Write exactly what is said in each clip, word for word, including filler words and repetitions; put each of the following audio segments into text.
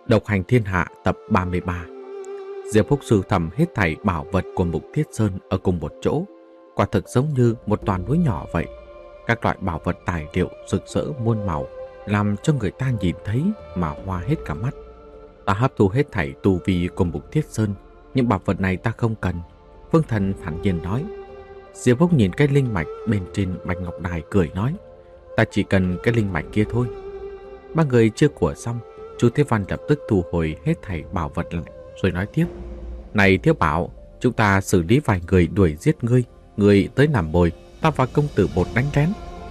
Độc hành thiên hạ tập ba mươi ba. Diệp Húc sưu tầm hết thảy bảo vật của Mục Thiết Sơn ở cùng một chỗ, quả thực giống như một toàn núi nhỏ vậy. Các loại bảo vật tài liệu rực rỡ muôn màu, làm cho người ta nhìn thấy mà hoa hết cả mắt. Ta hấp thu hết thảy tu vi của Mục Thiết Sơn, những bảo vật này ta không cần. Phương Thần thản nhiên nói. Diệp Húc nhìn cái linh mạch bên trên bạch ngọc đài cười nói, ta chỉ cần cái linh mạch kia thôi. Ba người chưa của xong, Chu Thế Văn lập tức thu hồi hết thảy bảo vật lại, rồi nói tiếp. Này Thiếu Bảo, chúng ta xử lý vài người đuổi giết ngươi, ngươi tới làm mồi, ta và công tử bột đánh lén.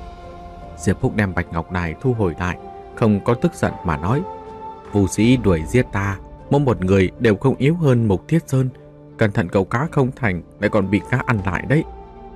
Diệp Húc đem bạch ngọc đài thu hồi lại, không có tức giận mà nói. Phù sĩ đuổi giết ta, mỗi một người đều không yếu hơn Mục Thiết Sơn. Cẩn thận cậu cá không thành, lại còn bị cá ăn lại đấy.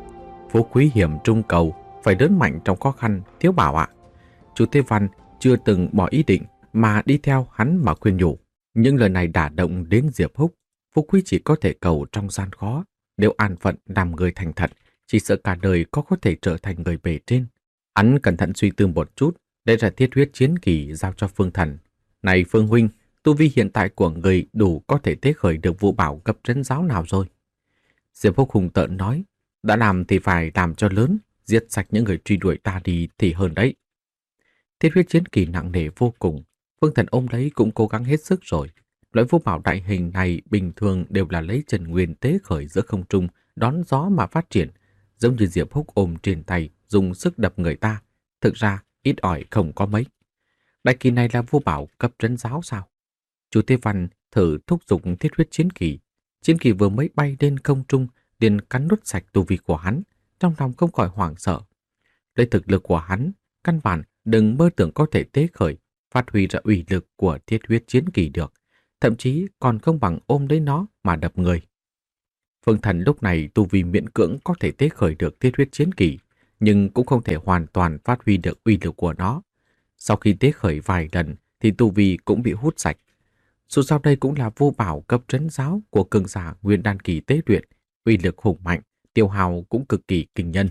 Phú quý hiểm trung cầu, phải lớn mạnh trong khó khăn, Thiếu Bảo ạ. Chu Thế Văn chưa từng bỏ ý định mà đi theo hắn mà khuyên nhủ. Những lời này đả động đến Diệp Húc. Phú quý chỉ có thể cầu trong gian khó. Nếu an phận làm người thành thật, chỉ sợ cả đời có có thể trở thành người bề trên. Hắn cẩn thận suy tư một chút, để ra thiết huyết chiến kỳ giao cho Phương Thần. Này Phương huynh, tu vi hiện tại của người đủ có thể tế khởi được vụ bảo cấp trấn giáo nào rồi? Diệp Húc hùng tợn nói, đã làm thì phải làm cho lớn, giết sạch những người truy đuổi ta đi thì hơn đấy. Thiết huyết chiến kỳ nặng nề vô cùng, Phương Thần ôm lấy cũng cố gắng hết sức rồi. Loại vũ bảo đại hình này bình thường đều là lấy Trần Nguyên tế khởi giữa không trung, đón gió mà phát triển, giống như Diệp Húc ôm trên tay, dùng sức đập người ta. Thực ra, ít ỏi không có mấy. Đại kỳ này là vũ bảo cấp trấn giáo sao? Chu Thế Văn thử thúc giục thiết huyết chiến kỳ. Chiến kỳ vừa mới bay lên không trung, liền cắn nuốt sạch tu vi của hắn, trong lòng không khỏi hoảng sợ. Lấy thực lực của hắn, căn bản đừng mơ tưởng có thể tế khởi, phát huy ra uy lực của thiết huyết chiến kỳ được, thậm chí còn không bằng ôm lấy nó mà đập người. Phương Thần lúc này tu vi miễn cưỡng có thể tế khởi được thiết huyết chiến kỳ, nhưng cũng không thể hoàn toàn phát huy được uy lực của nó. Sau khi tế khởi vài lần thì tu vi cũng bị hút sạch. Dù sao đây cũng là vô bảo cấp trấn giáo của cường giả nguyên đan kỳ tế luyện, uy lực hùng mạnh, tiêu hao cũng cực kỳ kinh nhân.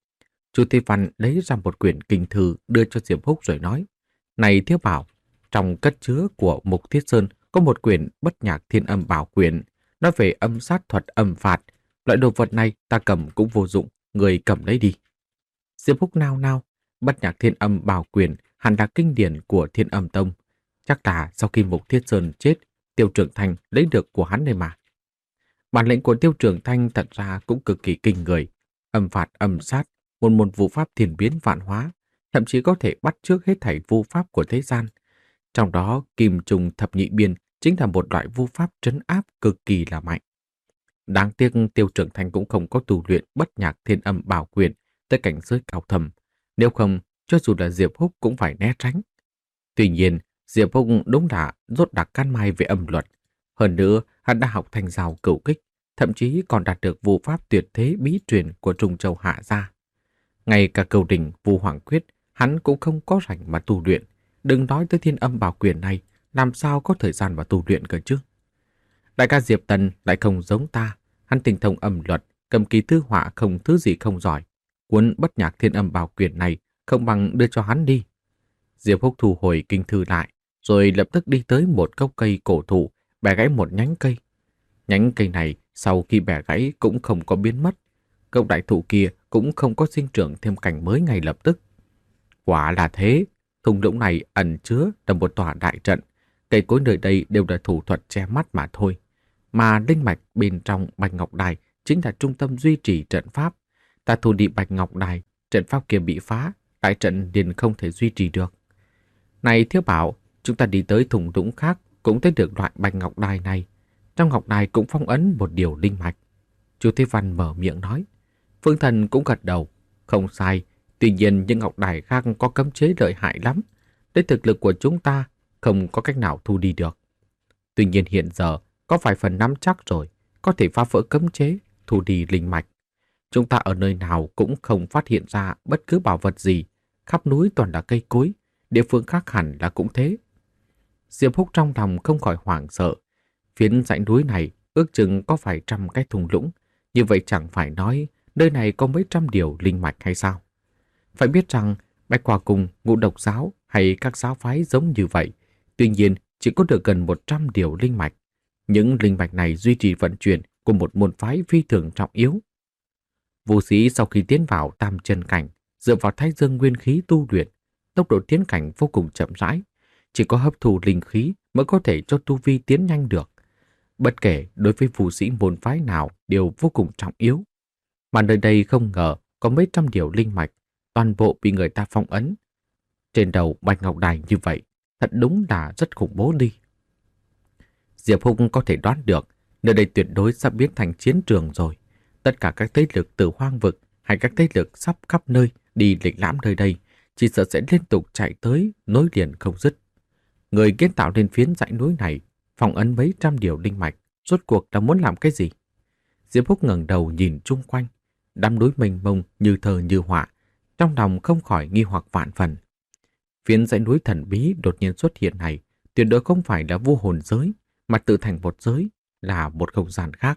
Chu Thế Văn lấy ra một quyển kinh thư đưa cho Diệp Húc rồi nói, này Thiếu Bảo, trong cất chứa của Mục Thiết Sơn có một quyển Bất Nhạc Thiên Âm Bảo Quyển, nói về âm sát thuật âm phạt. Loại đồ vật này ta cầm cũng vô dụng, người cầm lấy đi. Diệp Húc nao nao, Bất Nhạc Thiên Âm Bảo Quyển hẳn là kinh điển của Thiên Âm Tông. Chắc là sau khi Mục Thiết Sơn chết, Tiêu Trường Thanh lấy được của hắn đây mà. Bản lĩnh của Tiêu Trường Thanh thật ra cũng cực kỳ kinh người. Âm phạt âm sát, một môn vũ pháp thiên biến vạn hóa, thậm chí có thể bắt chước hết thảy vũ pháp của thế gian. Trong đó, Kim Trùng Thập Nhị Biên chính là một loại vũ pháp trấn áp cực kỳ là mạnh. Đáng tiếc Tiêu Trường Thanh cũng không có tu luyện Bất Nhạc Thiên Âm Bảo Quyển tới cảnh giới cao thầm, nếu không, cho dù là Diệp Húc cũng phải né tránh. Tuy nhiên, Diệp Húc đúng là rốt đặc can mai về âm luật. Hơn nữa, hắn đã học thành rào cửu kích, thậm chí còn đạt được vũ pháp tuyệt thế bí truyền của Trung Châu Hạ gia. Ngay cả cầu đỉnh Vu Hoàng Quyết, hắn cũng không có rảnh mà tu luyện. Đừng nói tới Thiên Âm Bảo Quyển này, làm sao có thời gian mà tu luyện cơ chứ? Đại ca Diệp Tần lại không giống ta, hắn tinh thông âm luật, cầm kỳ thư họa không thứ gì không giỏi. Cuốn Bất Nhạc Thiên Âm Bảo Quyển này không bằng đưa cho hắn đi. Diệp Húc thu hồi kinh thư lại, rồi lập tức đi tới một gốc cây cổ thụ, bẻ gãy một nhánh cây. Nhánh cây này sau khi bẻ gãy cũng không có biến mất. Gốc đại thụ kia cũng không có sinh trưởng thêm cành mới ngay lập tức. Quả là thế, thung lũng này ẩn chứa là một tòa đại trận. Cây cối nơi đây đều là thủ thuật che mắt mà thôi. Mà linh mạch bên trong Bạch Ngọc Đài chính là trung tâm duy trì trận pháp. Ta thu đi Bạch Ngọc Đài, trận pháp kia bị phá, đại trận liền không thể duy trì được. Này Thiếu Bảo, chúng ta đi tới thung lũng khác cũng thấy được loại Bạch Ngọc Đài này. Trong ngọc đài cũng phong ấn một điều linh mạch. Chu Thế Văn mở miệng nói. Phương Thần cũng gật đầu. Không sai, tuy nhiên những ngọc đài khác có cấm chế lợi hại lắm. Đến thực lực của chúng ta không có cách nào thu đi được. Tuy nhiên hiện giờ có vài phần nắm chắc rồi, có thể phá vỡ cấm chế, thu đi linh mạch. Chúng ta ở nơi nào cũng không phát hiện ra bất cứ bảo vật gì. Khắp núi toàn là cây cối, địa phương khác hẳn là cũng thế. Diệp Húc trong lòng không khỏi hoảng sợ. Phiến dãy núi này ước chừng có vài trăm cái thung lũng, như vậy chẳng phải nói nơi này có mấy trăm điều linh mạch hay sao? Phải biết rằng Bạch Hòa Cung, Ngũ Độc Giáo hay các giáo phái giống như vậy, tuy nhiên chỉ có được gần một trăm điều linh mạch. Những linh mạch này duy trì vận chuyển của một môn phái phi thường trọng yếu. Vô sĩ sau khi tiến vào tam chân cảnh, dựa vào thái dương nguyên khí tu luyện, tốc độ tiến cảnh vô cùng chậm rãi, chỉ có hấp thu linh khí mới có thể cho tu vi tiến nhanh được. Bất kể đối với phù sĩ môn phái nào đều vô cùng trọng yếu. Mà nơi đây không ngờ có mấy trăm điều linh mạch, toàn bộ bị người ta phong ấn. Trên đầu Bạch Ngọc Đài như vậy, thật đúng là rất khủng bố đi. Diệp Húc có thể đoán được, nơi đây tuyệt đối sắp biến thành chiến trường rồi. Tất cả các thế lực từ hoang vực hay các thế lực sắp khắp nơi đi lịch lãm nơi đây, chỉ sợ sẽ liên tục chạy tới, nối liền không dứt. Người kiến tạo nên phiến dãy núi này, phong ấn mấy trăm điều linh mạch, rốt cuộc là muốn làm cái gì? Diệp Húc ngẩng đầu nhìn chung quanh, đám núi mênh mông như thờ như họa, trong lòng không khỏi nghi hoặc vạn phần. Phiến dãy núi thần bí đột nhiên xuất hiện này, tuyệt đối không phải là vô hồn giới, mà tự thành một giới, là một không gian khác.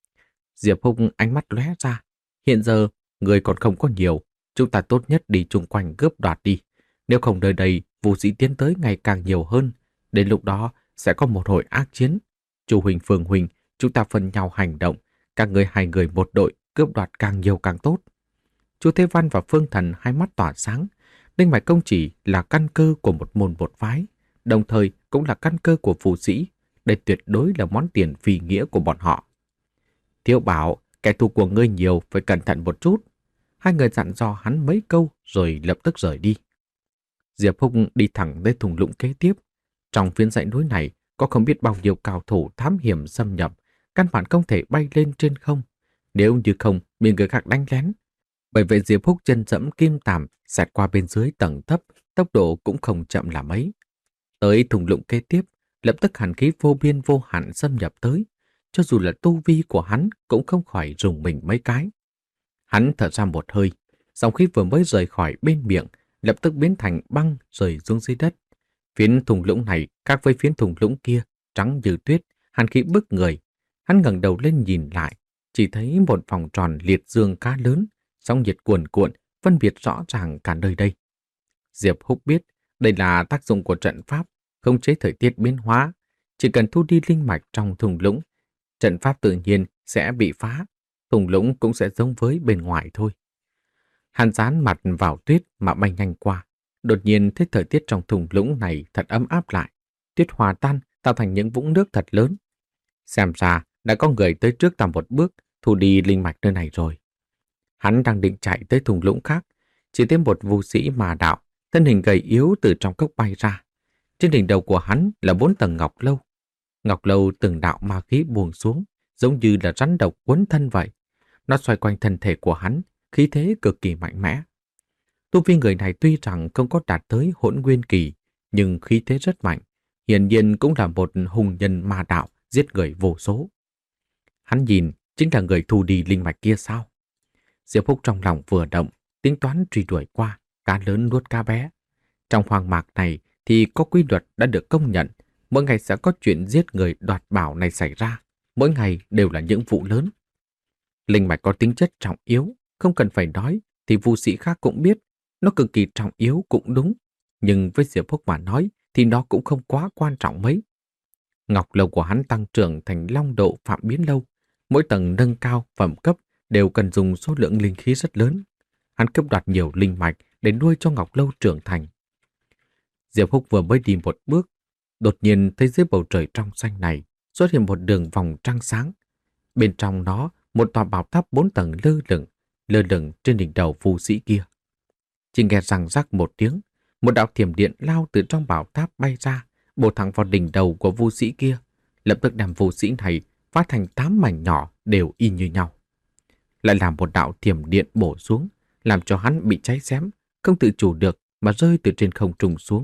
Diệp Húc ánh mắt lóe ra, hiện giờ người còn không có nhiều, chúng ta tốt nhất đi chung quanh cướp đoạt đi. Nếu không nơi đây, vũ sĩ tiến tới ngày càng nhiều hơn, đến lúc đó sẽ có một hồi ác chiến. Chu Huỳnh, Phương Huỳnh, chúng ta phân nhau hành động, các người hai người một đội, cướp đoạt càng nhiều càng tốt. Chu Thế Văn và Phương Thần hai mắt tỏa sáng. Linh mạch công chỉ là căn cơ của một môn một phái, đồng thời cũng là căn cơ của phù sĩ. Đây tuyệt đối là món tiền phi nghĩa của bọn họ. Thiếu Bảo, kẻ thù của ngươi nhiều, phải cẩn thận một chút. Hai người dặn dò hắn mấy câu rồi lập tức rời đi. Diệp Húc đi thẳng đến thung lũng kế tiếp. Trong phiến dãy núi này có không biết bao nhiêu cao thủ thám hiểm xâm nhập, căn bản không thể bay lên trên không. Nếu như không, bị người khác đánh lén. Bởi vậy Diệp Húc chân dẫm kim tàm xẹt qua bên dưới tầng thấp, tốc độ cũng không chậm là mấy. Tới thung lũng kế tiếp, lập tức hàn khí vô biên vô hạn xâm nhập tới. Cho dù là tu vi của hắn cũng không khỏi rùng mình mấy cái. Hắn thở ra một hơi, dòng khí vừa mới rời khỏi bên miệng, lập tức biến thành băng rơi xuống dưới đất. Phiến thung lũng này khác với phiến thung lũng kia, trắng như tuyết, hàn khí bức người. Hắn ngẩng đầu lên nhìn lại, chỉ thấy một vòng tròn liệt dương khá lớn, sóng nhiệt cuồn cuộn, phân biệt rõ ràng cả nơi đây. Diệp Húc biết đây là tác dụng của trận pháp, khống chế thời tiết biến hóa. Chỉ cần thu đi linh mạch trong thung lũng, trận pháp tự nhiên sẽ bị phá, thung lũng cũng sẽ giống với bên ngoài thôi. Hắn dán mặt vào tuyết mà bay nhanh qua, đột nhiên thấy thời tiết trong thung lũng này thật ấm áp lại. Tuyết hòa tan tạo thành những vũng nước thật lớn. Xem ra đã có người tới trước ta một bước thu đi linh mạch nơi này rồi. Hắn đang định chạy tới thung lũng khác, chỉ thấy một vũ sĩ mà đạo, thân hình gầy yếu từ trong cốc bay ra. Trên đỉnh đầu của hắn là bốn tầng ngọc lâu. Ngọc lâu từng đạo ma khí buông xuống, giống như là rắn độc quấn thân vậy. Nó xoay quanh thân thể của hắn, khí thế cực kỳ mạnh mẽ. Tu vi người này tuy rằng không có đạt tới hỗn nguyên kỳ, nhưng khí thế rất mạnh, hiển nhiên cũng là một hùng nhân ma đạo giết người vô số. Hắn nhìn, chính là người thu đi linh mạch kia sao? Diệp Húc trong lòng vừa động, tính toán truy đuổi qua, cá lớn nuốt cá bé. Trong hoang mạc này thì có quy luật đã được công nhận, mỗi ngày sẽ có chuyện giết người đoạt bảo này xảy ra, mỗi ngày đều là những vụ lớn. Linh mạch có tính chất trọng yếu, không cần phải nói thì vũ sĩ khác cũng biết, nó cực kỳ trọng yếu cũng đúng, nhưng với Diệp Húc mà nói thì nó cũng không quá quan trọng mấy. Ngọc lâu của hắn tăng trưởng thành long độ phạm biến lâu, mỗi tầng nâng cao phẩm cấp đều cần dùng số lượng linh khí rất lớn. Hắn cướp đoạt nhiều linh mạch để nuôi cho ngọc lâu trưởng thành. Diệp Húc vừa mới đi một bước, đột nhiên thấy dưới bầu trời trong xanh này xuất hiện một đường vòng trăng sáng. Bên trong nó một tòa bảo tháp bốn tầng lơ lửng, lơ lửng trên đỉnh đầu phù sĩ kia. Chỉ nghe răng rắc một tiếng, một đạo thiểm điện lao từ trong bảo tháp bay ra, bổ thẳng vào đỉnh đầu của vũ sĩ kia, lập tức đem vũ sĩ này phát thành tám mảnh nhỏ đều y như nhau. Lại làm một đạo thiểm điện bổ xuống, làm cho hắn bị cháy xém, không tự chủ được mà rơi từ trên không trung xuống.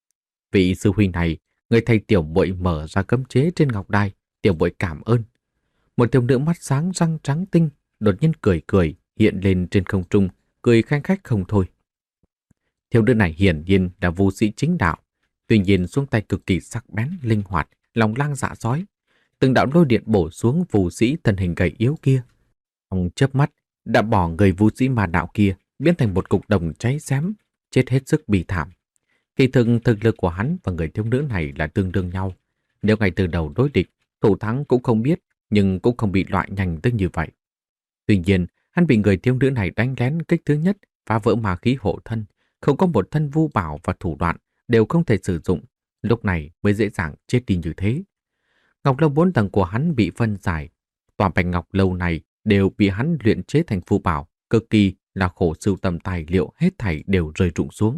Vị sư huynh này, người thầy tiểu muội mở ra cấm chế trên ngọc đài, tiểu muội cảm ơn. Một thiếu nữ mắt sáng răng trắng tinh, đột nhiên cười cười hiện lên trên không trung, cười khanh khách không thôi. Thiếu nữ này hiển nhiên là vũ sĩ chính đạo, tuy nhiên xuống tay cực kỳ sắc bén, linh hoạt, lòng lang dạ sói. Từng đạo lôi điện bổ xuống vũ sĩ thân hình gầy yếu kia. Trong chớp mắt đã bỏ người vũ sĩ mà đạo kia biến thành một cục đồng cháy xém, chết hết sức bi thảm. Kỳ thực thực lực của hắn và người thiếu nữ này là tương đương nhau. Nếu ngay từ đầu đối địch, thủ thắng cũng không biết, nhưng cũng không bị loại nhanh tới như vậy. Tuy nhiên, hắn bị người thiếu nữ này đánh lén kích thứ nhất, phá vỡ ma khí hộ thân, không có một thân vu bảo và thủ đoạn đều không thể sử dụng, lúc này mới dễ dàng chết đi như thế. Ngọc lâu bốn tầng của hắn bị phân giải, toàn bạch ngọc lâu này đều bị hắn luyện chế thành phù bảo, cực kỳ là khổ sưu tầm tài liệu hết thảy đều rơi rụng xuống.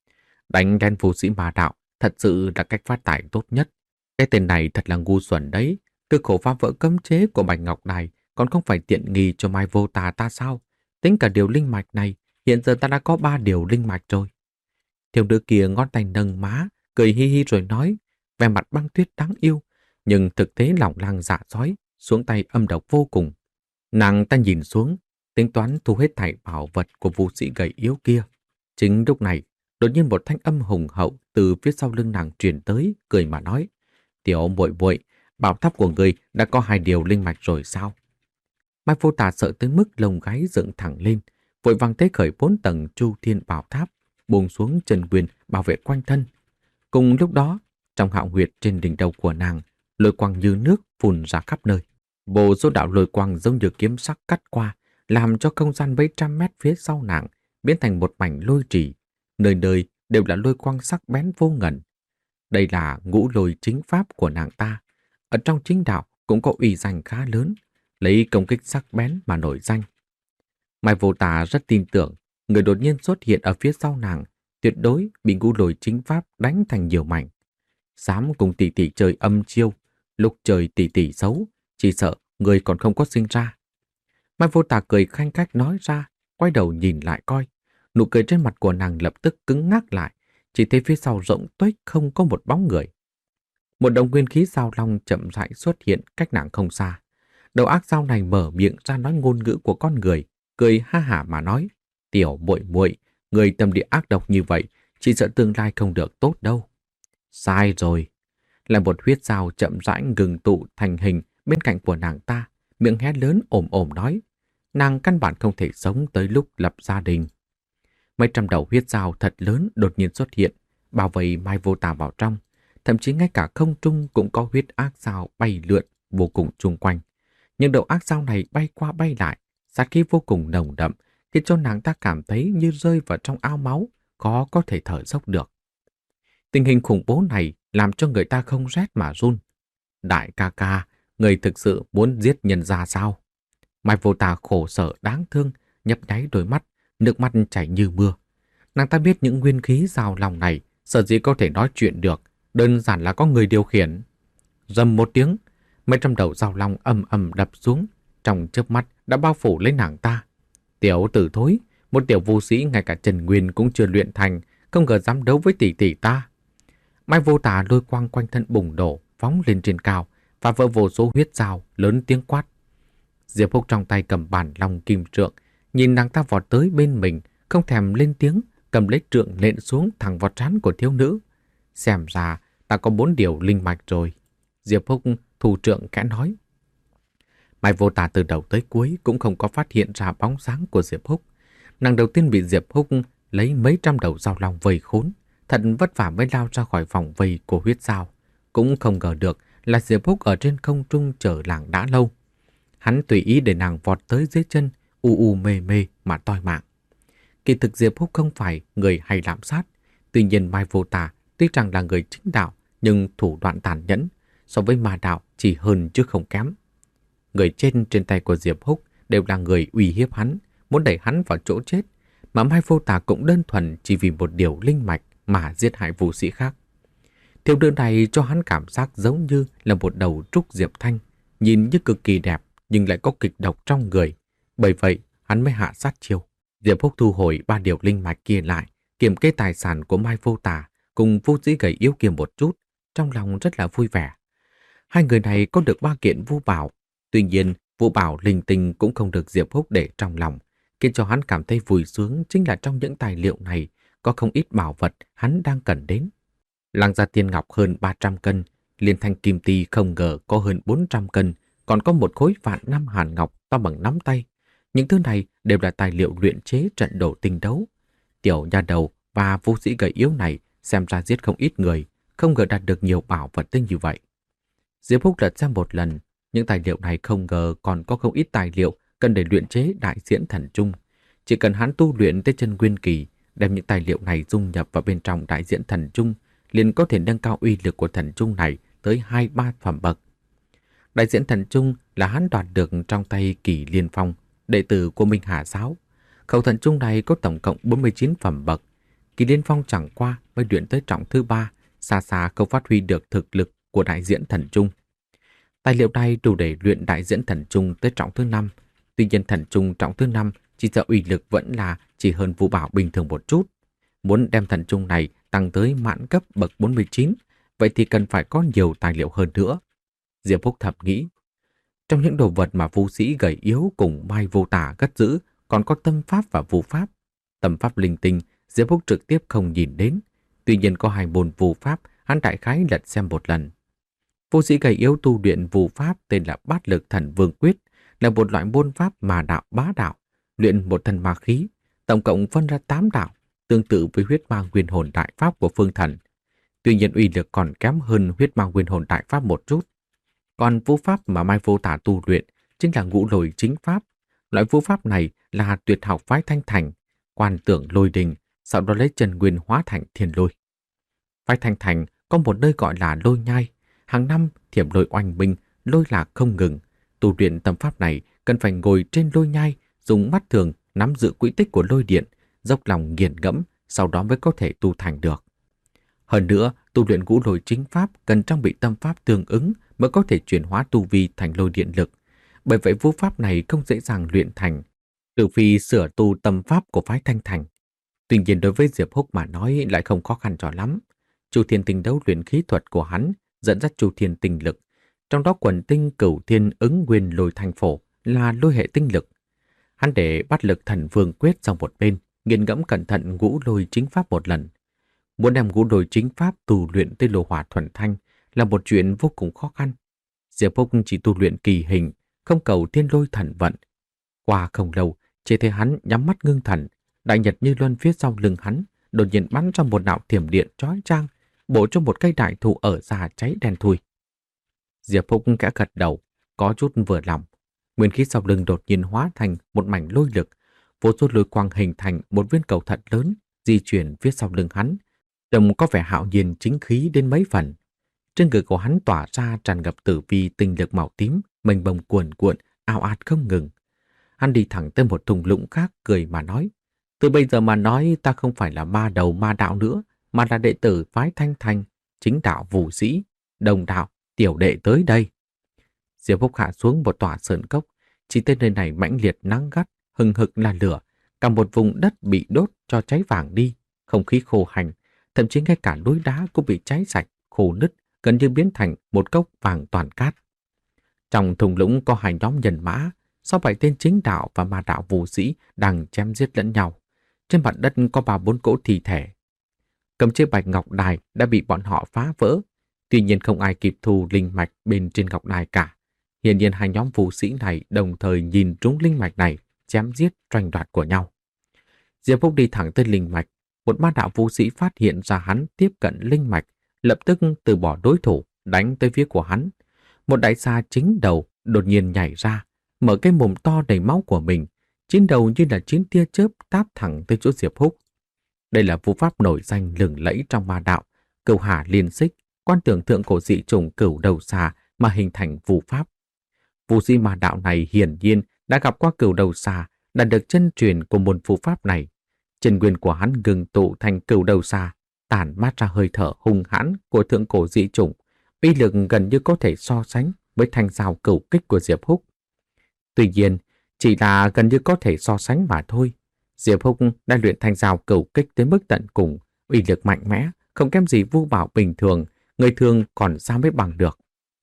Đánh đen phù sĩ ma đạo thật sự là cách phát tài tốt nhất. Cái tên này thật là ngu xuẩn đấy, cực khổ phá vỡ cấm chế của bạch ngọc này còn không phải tiện nghi cho Mai Vô Tà ta sao? Tính cả điều linh mạch này, hiện giờ ta đã có ba điều linh mạch rồi. Thiếu nữ kia ngón tay nâng má, cười hi hi rồi nói, vẻ mặt băng tuyết đáng yêu, nhưng thực tế lỏng lang dạ sói, xuống tay âm độc vô cùng. Nàng ta nhìn xuống, tính toán thu hết thảy bảo vật của vũ sĩ gầy yếu kia. Chính lúc này, đột nhiên một thanh âm hùng hậu từ phía sau lưng nàng truyền tới, cười mà nói, tiểu muội muội, bảo tháp của người đã có hai điều linh mạch rồi sao? Mai Vô Tà sợ tới mức lông gáy dựng thẳng lên, vội vàng tế khởi bốn tầng chu thiên bảo tháp, buông xuống chân quyền bảo vệ quanh thân. Cùng lúc đó, trong hạo huyệt trên đỉnh đầu của nàng, lôi quang như nước phun ra khắp nơi. Bộ số đạo lôi quang giống như kiếm sắc cắt qua, làm cho không gian mấy trăm mét phía sau nàng biến thành một mảnh lôi trì, nơi nơi đều là lôi quang sắc bén vô ngần. Đây là ngũ lôi chính pháp của nàng ta. Ở trong chính đạo cũng có uy danh khá lớn, lấy công kích sắc bén mà nổi danh. Mai Vô Tà rất tin tưởng, người đột nhiên xuất hiện ở phía sau nàng, tuyệt đối bị ngũ lôi chính pháp đánh thành nhiều mảnh. Dám cùng tỷ tỷ chơi âm chiêu, lúc trời tỷ tỷ xấu, chỉ sợ người còn không có sinh ra. Mai Vô Tà cười khanh khách nói ra, quay đầu nhìn lại coi. Nụ cười trên mặt của nàng lập tức cứng ngắc lại, chỉ thấy phía sau rộng tuếch không có một bóng người. Một đồng nguyên khí giao long chậm rãi xuất hiện cách nàng không xa. Đầu ác dao này mở miệng ra nói ngôn ngữ của con người, cười ha hả mà nói, tiểu muội muội, người tâm địa ác độc như vậy, chỉ sợ tương lai không được tốt đâu. Sai rồi. Là một huyết dao chậm rãi ngừng tụ thành hình bên cạnh của nàng ta, miệng hé lớn ồm ồm nói, nàng căn bản không thể sống tới lúc lập gia đình. Mấy trăm đầu huyết dao thật lớn đột nhiên xuất hiện, bao vây Mai Vô Tà vào trong, thậm chí ngay cả không trung cũng có huyết ác dao bay lượn vô cùng chung quanh. Nhưng đầu ác dao này bay qua bay lại, sát khí vô cùng nồng đậm, khiến cho nàng ta cảm thấy như rơi vào trong ao máu, khó có thể thở dốc được. Tình hình khủng bố này làm cho người ta không rét mà run. Đại ca ca, người thực sự muốn giết nhân gia sao? Mai Vô Tà khổ sở đáng thương, nhấp nháy đôi mắt, nước mắt chảy như mưa. Nàng ta biết những nguyên khí rào lòng này sở dĩ có thể nói chuyện được, đơn giản là có người điều khiển. Rầm một tiếng, mấy trăm đầu rào long ầm ầm đập xuống, trong chớp mắt đã bao phủ lấy nàng ta. Tiểu tử thối, một tiểu vô sĩ ngay cả Trần Nguyên cũng chưa luyện thành, không ngờ dám đấu với tỷ tỷ ta. Mai Vô Tà lôi quang quanh thân bùng đổ, phóng lên trên cao, và vỡ vô số huyết dao, lớn tiếng quát. Diệp Húc trong tay cầm bản long kim trượng, nhìn nàng ta vọt tới bên mình, không thèm lên tiếng, cầm lấy trượng nện xuống thẳng vào trán của thiếu nữ. Xem ra ta có bốn điều linh mạch rồi. Diệp Húc thủ trượng khẽ nói. Mai Vô Tà từ đầu tới cuối cũng không có phát hiện ra bóng sáng của Diệp Húc. Nàng đầu tiên bị Diệp Húc lấy mấy trăm đầu dao long vây khốn, thật vất vả mới lao ra khỏi vòng vây của huyết dao. Cũng không ngờ được là Diệp Húc ở trên không trung chờ nàng đã lâu. Hắn tùy ý để nàng vọt tới dưới chân, u u mê mê mà toi mạng. Kỳ thực Diệp Húc không phải người hay lạm sát. Tuy nhiên Mai Vô Tà tuy rằng là người chính đạo, nhưng thủ đoạn tàn nhẫn, so với ma đạo chỉ hơn chứ không kém. Người trên trên tay của Diệp Húc đều là người uy hiếp hắn, muốn đẩy hắn vào chỗ chết, mà Mai Vô Tà cũng đơn thuần chỉ vì một điều linh mạch mà giết hại vũ sĩ khác. Thiếu nữ này cho hắn cảm giác giống như là một đầu trúc diệp thanh, nhìn như cực kỳ đẹp nhưng lại có kịch độc trong người. Bởi vậy hắn mới hạ sát chiêu. Diệp Húc thu hồi ba điều linh mạch kia lại, kiểm kê tài sản của Mai Vô Tà cùng vũ sĩ gầy yếu kia một chút, trong lòng rất là vui vẻ. Hai người này có được ba kiện vũ bảo, tuy nhiên vũ bảo linh tinh cũng không được Diệp Húc để trong lòng, khiến cho hắn cảm thấy vui sướng chính là trong những tài liệu này có không ít bảo vật hắn đang cần đến. Lăng Gia Tiên Ngọc hơn ba trăm cân, Liên Thanh Kim Ti không ngờ có hơn bốn trăm cân, còn có một khối vạn năm hàn ngọc to bằng nắm tay. Những thứ này đều là tài liệu luyện chế trận đồ tinh đấu. Tiểu nha đầu và vũ sĩ gầy yếu này xem ra giết không ít người, không ngờ đạt được nhiều bảo vật tinh như vậy. Diệp Húc lật xem một lần, những tài liệu này không ngờ còn có không ít tài liệu cần để luyện chế đại diễn thần trung. Chỉ cần hắn tu luyện tới chân nguyên kỳ, đem những tài liệu này dung nhập vào bên trong đại diễn thần trung, liền có thể nâng cao uy lực của thần trung này tới hai ba phẩm bậc. Đại diễn thần trung là hắn đoạt được trong tay Kỳ Liên Phong, đệ tử của Minh Hà Giáo. Khẩu thần trung này có tổng cộng bốn mươi chín phẩm bậc. Kỳ Liên Phong chẳng qua mới luyện tới trọng thứ ba, xa xa không phát huy được thực lực của đại diễn thần trung. Tài liệu này đủ để luyện đại diễn thần trung tới trọng thứ năm. Tuy nhiên thần trung trọng thứ năm chỉ sợ uy lực vẫn là chỉ hơn vũ bảo bình thường một chút. Muốn đem thần trung này tăng tới mãn cấp bậc bốn mươi chín, vậy thì cần phải có nhiều tài liệu hơn nữa. Diệp Húc thầm nghĩ. Trong những đồ vật mà vũ sĩ gầy yếu cùng Mai Vô Tả cất giữ, còn có tâm pháp và vũ pháp. Tâm pháp linh tinh, Diệp Húc trực tiếp không nhìn đến. Tuy nhiên có hai môn vũ pháp, hắn đại khái lật xem một lần. Vũ sĩ gầy yếu tu luyện vũ pháp tên là Bát Lực Thần Vương Quyết, là một loại môn pháp mà đạo bá đạo, luyện một thân ma khí, tổng cộng phân ra tám đạo, tương tự với huyết ma nguyên hồn đại pháp của Phương Thần. Tuy nhiên uy lực còn kém hơn huyết ma nguyên hồn đại pháp một chút. Còn vũ pháp mà Mai Vô Tả tu luyện chính là ngũ lôi chính pháp. Loại vũ pháp này là tuyệt học phái Thanh Thành, quan tưởng lôi đình, sau đó lấy chân nguyên hóa thành thiên lôi. Phái Thanh Thành có một nơi gọi là Lôi Nhai, hàng năm thiểm lôi oanh minh, lôi lạc không ngừng. Tu luyện tâm pháp này cần phải ngồi trên lôi nhai, dùng mắt thường nắm giữ quỹ tích của lôi điện, dốc lòng nghiền ngẫm, sau đó mới có thể tu thành được. Hơn nữa, tu luyện ngũ lôi chính pháp cần trang bị tâm pháp tương ứng mới có thể chuyển hóa tu vi thành lôi điện lực. Bởi vậy vũ pháp này không dễ dàng luyện thành, trừ phi sửa tu tâm pháp của phái Thanh Thành. Tuy nhiên đối với Diệp Húc mà nói lại không khó khăn cho lắm. Chu Thiên Tinh đấu luyện khí thuật của hắn dẫn dắt Chu Thiên Tinh lực, trong đó quần tinh Cửu Thiên ứng nguyên lôi thanh phổ là lôi hệ tinh lực. Hắn để Bát Lực Thần Vương Quyết sang một bên, nghiền ngẫm cẩn thận ngũ lôi chính pháp một lần. Muốn đem ngũ lôi chính pháp tu luyện tới lô hỏa thuần thanh là một chuyện vô cùng khó khăn. Diệp Húc chỉ tu luyện kỳ hình, không cầu thiên lôi thần vận. Qua không lâu, chỉ thấy hắn nhắm mắt ngưng thần, đại nhật như luân phía sau lưng hắn đột nhiên bắn ra một đạo thiểm điện chói chang, bổ cho một cây đại thụ ở xa cháy đen thui. Diệp Húc kẽ gật đầu, có chút vừa lòng. Nguyên khí sau lưng đột nhiên hóa thành một mảnh lôi lực, vô số lôi quang hình thành một viên cầu thật lớn, di chuyển phía sau lưng hắn, trông có vẻ hạo nhiên chính khí đến mấy phần. Trên người của hắn tỏa ra tràn ngập tử vi tinh lực màu tím, mênh mông cuồn cuộn, ào ạt không ngừng. Hắn đi thẳng tới một thung lũng khác, cười mà nói: từ bây giờ mà nói, ta không phải là ma đầu ma đạo nữa, mà là đệ tử phái Thanh Thành, chính đạo vũ sĩ, đồng đạo, tiểu đệ tới đây. Diệp Húc hạ xuống một tòa sơn cốc, chỉ tên nơi này mãnh liệt nắng gắt, hừng hực là lửa, cả một vùng đất bị đốt cho cháy vàng đi, không khí khô hành, thậm chí ngay cả núi đá cũng bị cháy sạch, khô nứt, gần như biến thành một cốc vàng toàn cát. Trong thung lũng có hai nhóm nhân mã, sáu bảy tên chính đạo và ma đạo vũ sĩ đang chém giết lẫn nhau. Trên mặt đất có ba bốn cỗ thi thể. Cầm chiếc bạch ngọc đài đã bị bọn họ phá vỡ, tuy nhiên không ai kịp thu linh mạch bên trên ngọc đài cả. Hiển nhiên hai nhóm vũ sĩ này đồng thời nhìn trúng linh mạch này, chém giết tranh đoạt của nhau. Diệp Húc đi thẳng tới linh mạch, một ma đạo vũ sĩ phát hiện ra hắn tiếp cận linh mạch, lập tức từ bỏ đối thủ, đánh tới phía của hắn. Một đại xà chính đầu đột nhiên nhảy ra, mở cái mồm to đầy máu của mình, chín đầu như là chín tia chớp táp thẳng tới chỗ Diệp Húc. Đây là vũ pháp nổi danh lừng lẫy trong ma đạo, Cửu Hà Liên Xích, quan tưởng thượng cổ dị chủng cửu đầu xà mà hình thành vũ pháp. Vũ sĩ ma đạo này hiển nhiên đã gặp qua cửu đầu xà, đã được chân truyền của môn vũ pháp này. Chân nguyên của hắn ngừng tụ thành cửu đầu xà, tản mát ra hơi thở hung hãn của thượng cổ dị chủng, uy lực gần như có thể so sánh với thanh dao cửu kích của Diệp Húc. Tuy nhiên, chỉ là gần như có thể so sánh mà thôi. Diệp Húc đã luyện thanh dao cửu kích tới mức tận cùng, uy lực mạnh mẽ, không kém gì vu bảo bình thường, người thường còn sao mới bằng được.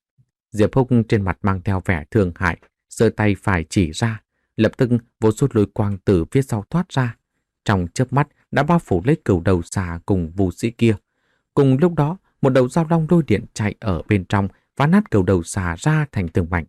Diệp Húc trên mặt mang theo vẻ thương hại, giơ tay phải chỉ ra, lập tức vô số lôi quang từ phía sau thoát ra, trong chớp mắt đã bao phủ lấy cửu đầu xà cùng vũ sĩ kia. Cùng lúc đó, một đầu dao long lôi điện chạy ở bên trong, phá nát cửu đầu xà ra thành từng mảnh.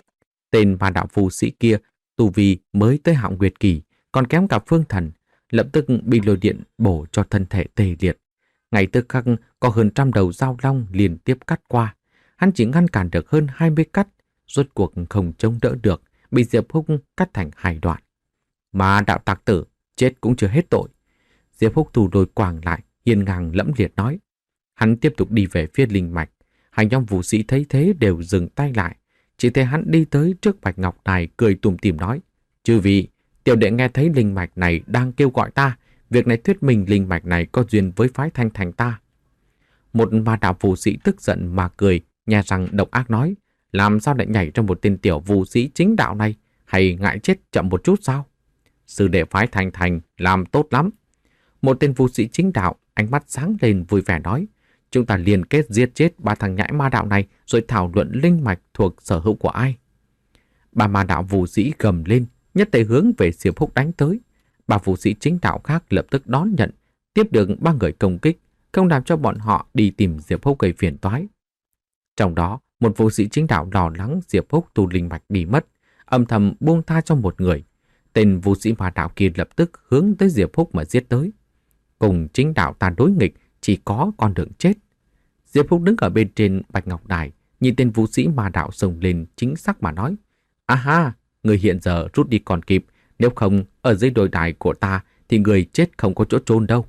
Tên ma đạo vũ sĩ kia tu vi mới tới hạo nguyệt kỳ, còn kém cả Phương Thần, lập tức bị lôi điện bổ cho thân thể tê liệt. Ngay tức khắc có hơn trăm đầu dao long liên tiếp cắt qua. Hắn chỉ ngăn cản được hơn hai mươi cắt, rốt cuộc không chống đỡ được, bị Diệp Húc cắt thành hai đoạn. Mà đạo tặc tử, chết cũng chưa hết tội. Diệp Húc thu đôi quàng lại, hiên ngang lẫm liệt nói. Hắn tiếp tục đi về phía linh mạch. Hai nhóm vũ sĩ thấy thế đều dừng tay lại. Chỉ thấy hắn đi tới trước Bạch Ngọc Đài cười tủm tỉm nói. Chư vị, tiểu đệ nghe thấy linh mạch này đang kêu gọi ta. Việc này thuyết minh linh mạch này có duyên với phái Thanh Thành ta. Một ma đạo vũ sĩ tức giận mà cười, nhà rằng độc ác nói. Làm sao lại nhảy trong một tên tiểu vũ sĩ chính đạo này? Hay ngại chết chậm một chút sao? Sư đệ phái Thanh Thành làm tốt lắm. Một tên vũ sĩ chính đạo, ánh mắt sáng lên vui vẻ nói. Chúng ta liên kết giết chết ba thằng nhãi ma đạo này rồi thảo luận linh mạch thuộc sở hữu của ai. Ba ma đạo vũ sĩ gầm lên, nhất tề hướng về Diệp Húc đánh tới. Ba vũ sĩ chính đạo khác lập tức đón nhận, tiếp được ba người công kích, không làm cho bọn họ đi tìm Diệp Húc gây phiền toái. Trong đó, một vũ sĩ chính đạo lo lắng Diệp Húc tu linh mạch đi mất, âm thầm buông tha cho một người. Tên vũ sĩ ma đạo kia lập tức hướng tới Diệp Húc mà giết tới. Cùng chính đạo ta đối nghịch, chỉ có con đường chết. Diệp Húc đứng ở bên trên Bạch Ngọc Đài, nhìn tên vũ sĩ ma đạo xông lên chính xác mà nói. À ha, người hiện giờ rút đi còn kịp, nếu không ở dưới đồi đài của ta thì người chết không có chỗ chôn đâu.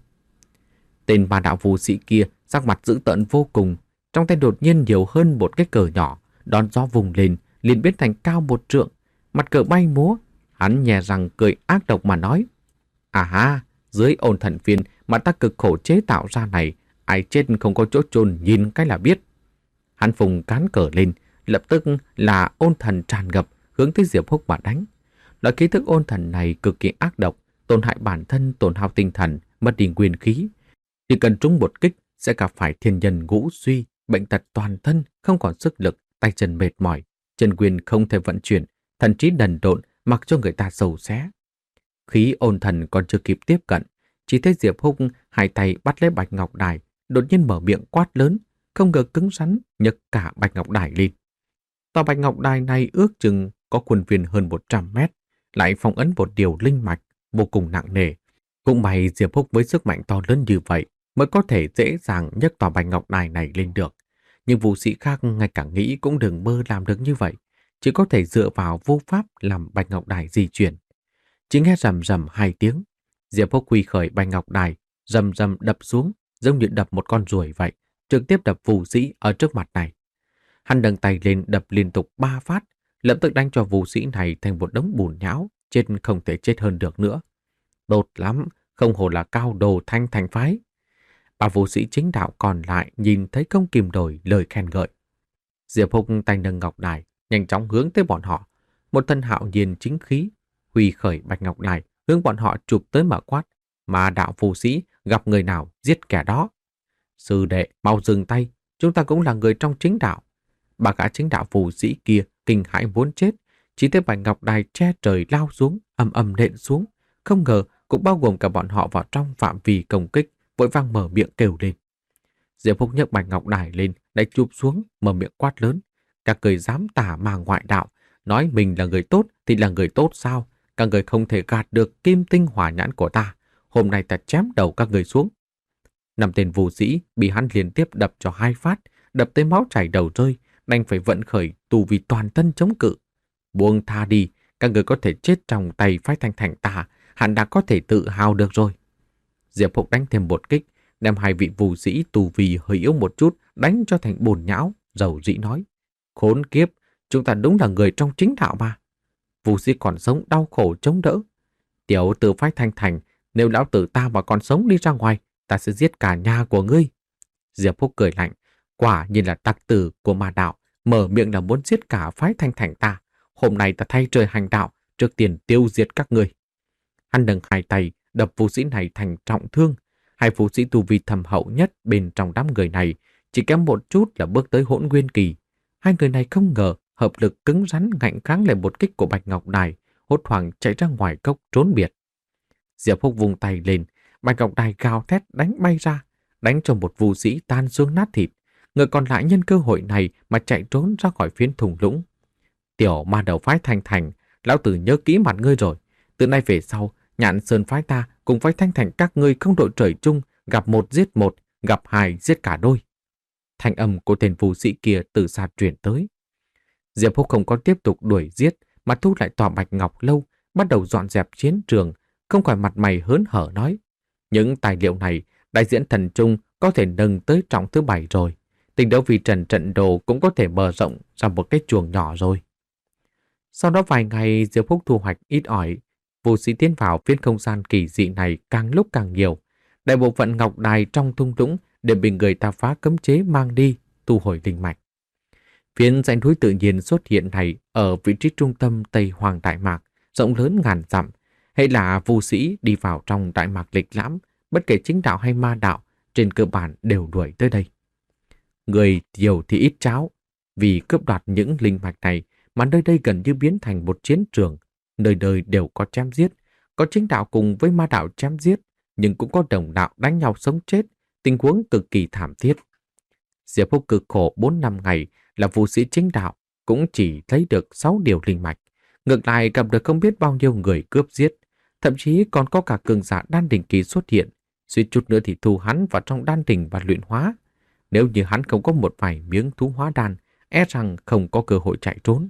Tên ma đạo vũ sĩ kia sắc mặt dữ tợn vô cùng, trong tay đột nhiên nhiều hơn một cái cờ nhỏ, đón gió vùng lên, liền biến thành cao một trượng, mặt cờ bay múa. Hắn nhè răng cười ác độc mà nói. À ha, dưới ôn thần viên mà ta cực khổ chế tạo ra này, ai chết không có chỗ chôn nhìn cái là biết. Hắn phùng cán cờ lên, lập tức là ôn thần tràn ngập hướng tới Diệp Húc mà đánh. Loại khí thức ôn thần này cực kỳ ác độc, tổn hại bản thân, tổn hao tinh thần, mất đi nguyên khí. Chỉ cần trúng một kích sẽ gặp phải thiên nhân ngũ suy, bệnh tật toàn thân, không còn sức lực, tay chân mệt mỏi, chân quyền không thể vận chuyển, thần trí đần độn, mặc cho người ta sầu xé. Khí ôn thần còn chưa kịp tiếp cận, chỉ thấy Diệp Húc hai tay bắt lấy Bạch Ngọc Đài, đột nhiên mở miệng quát lớn, không ngờ cứng rắn nhấc cả Bạch Ngọc Đài lên. Tòa Bạch Ngọc Đài này ước chừng có khuôn viên hơn một trăm mét, lại phong ấn một điều linh mạch vô cùng nặng nề. Cũng may Diệp Húc với sức mạnh to lớn như vậy mới có thể dễ dàng nhấc tòa Bạch Ngọc Đài này lên được. Nhưng vũ sĩ khác ngay cả nghĩ cũng đừng mơ làm được như vậy, chỉ có thể dựa vào vô pháp làm Bạch Ngọc Đài di chuyển. Chỉ nghe rầm rầm hai tiếng, Diệp Húc huy khởi Bạch Ngọc Đài, rầm rầm đập xuống, giống như đập một con ruồi vậy, trực tiếp đập vũ sĩ ở trước mặt này. Hắn nâng tay lên đập liên tục ba phát, lập tức đánh cho vũ sĩ này thành một đống bùn nhão, chết không thể chết hơn được nữa. Tốt lắm, không hổ là cao đồ Thanh Thành phái. Ba vũ sĩ chính đạo còn lại nhìn thấy không kìm nổi lời khen ngợi. Diệp Húc tay nâng Ngọc Đài, nhanh chóng hướng tới bọn họ. Một thân hạo nhiên chính khí, huy khởi Bạch Ngọc Đài, hướng bọn họ chụp tới mà quát. Mà đạo phù sĩ gặp người nào giết kẻ đó. Sư đệ, mau dừng tay, chúng ta cũng là người trong chính đạo. Ba gã chính đạo phù sĩ kia kinh hãi muốn chết, chỉ thấy Bạch Ngọc Đài che trời lao xuống, ầm ầm nện xuống, không ngờ cũng bao gồm cả bọn họ vào trong phạm vi công kích, vội vang mở miệng kêu lên. Diệp Húc nhấc Bạch Ngọc Đài lên, lại chụp xuống, mở miệng quát lớn. Các người dám tả mà ngoại đạo, nói mình là người tốt thì là người tốt sao? Các người không thể gạt được kim tinh hỏa nhãn của ta. Hôm nay ta chém đầu các người xuống. Năm tên vũ sĩ bị hắn liên tiếp đập cho hai phát, đập tới máu chảy đầu rơi, đành phải vận khởi tu vi toàn thân chống cự. Buông tha đi, các người có thể chết trong tay phái Thanh Thành ta, hắn đã có thể tự hào được rồi. Diệp Húc đánh thêm một kích, đem hai vị vũ sĩ tu vi hơi yếu một chút đánh cho thành bùn nhão, dầu dĩ nói. Khốn kiếp, chúng ta đúng là người trong chính đạo mà. Vũ sĩ còn sống đau khổ chống đỡ. Tiểu tử phái Thanh Thành, nếu lão tử ta mà còn sống đi ra ngoài, ta sẽ giết cả nhà của ngươi. Diệp Húc cười lạnh, quả nhiên là tặc tử của ma đạo, mở miệng là muốn giết cả phái Thanh Thành ta. Hôm nay ta thay trời hành đạo, trước tiên tiêu diệt các ngươi. Hắn nâng hai tay, đập vũ sĩ này thành trọng thương. Hai vũ sĩ tu vi thầm hậu nhất bên trong đám người này, chỉ kém một chút là bước tới hỗn nguyên kỳ. Hai người này không ngờ hợp lực cứng rắn ngạnh kháng lại một kích của Bạch Ngọc Đài, hốt hoảng chạy ra ngoài cốc trốn biệt. Diệp Húc vung tay lên, Bạch Ngọc Đài gào thét đánh bay ra, đánh cho một vũ sĩ tan xương nát thịt. Người còn lại nhân cơ hội này mà chạy trốn ra khỏi phiến thung lũng. Tiểu ma đầu phái Thanh Thành, lão tử nhớ kỹ mặt ngươi rồi. Từ nay về sau, Nhạn Sơn phái ta cùng phái Thanh Thành các ngươi không đội trời chung, gặp một giết một, gặp hai giết cả đôi. Thanh âm của tên phù sĩ kia từ xa truyền tới. Diệp Húc không có tiếp tục đuổi giết, mà thu lại tòa bạch ngọc lâu, bắt đầu dọn dẹp chiến trường, không khỏi mặt mày hớn hở nói. Những tài liệu này, đại diễn thần trung có thể nâng tới trọng thứ bảy rồi. Tình đấu vì trần trận đồ cũng có thể mở rộng ra một cái chuồng nhỏ rồi. Sau đó vài ngày, Diệp Húc thu hoạch ít ỏi, phù sĩ tiến vào phiên không gian kỳ dị này càng lúc càng nhiều. Đại bộ phận ngọc đài trong thung lũng đều bị người ta phá cấm chế mang đi, thu hồi linh mạch. Phiến dãy núi tự nhiên xuất hiện này ở vị trí trung tâm Tây Hoàng Đại Mạc, rộng lớn ngàn dặm. Hay là phù sĩ đi vào trong Đại Mạc lịch lãm, bất kể chính đạo hay ma đạo, trên cơ bản đều đuổi tới đây. Người nhiều thì ít cháo, vì cướp đoạt những linh mạch này mà nơi đây gần như biến thành một chiến trường. Nơi nơi đều có chém giết, có chính đạo cùng với ma đạo chém giết, nhưng cũng có đồng đạo đánh nhau sống chết, tình huống cực kỳ thảm thiết. Diệp Húc cực khổ bốn năm ngày là phù sĩ chính đạo, cũng chỉ lấy được sáu điều linh mạch. Ngược lại gặp được không biết bao nhiêu người cướp giết, thậm chí còn có cả cường giả đan đỉnh kỳ xuất hiện, suýt chút nữa thì thu hắn vào trong đan đỉnh và luyện hóa. Nếu như hắn không có một vài miếng thú hóa đan, e rằng không có cơ hội chạy trốn.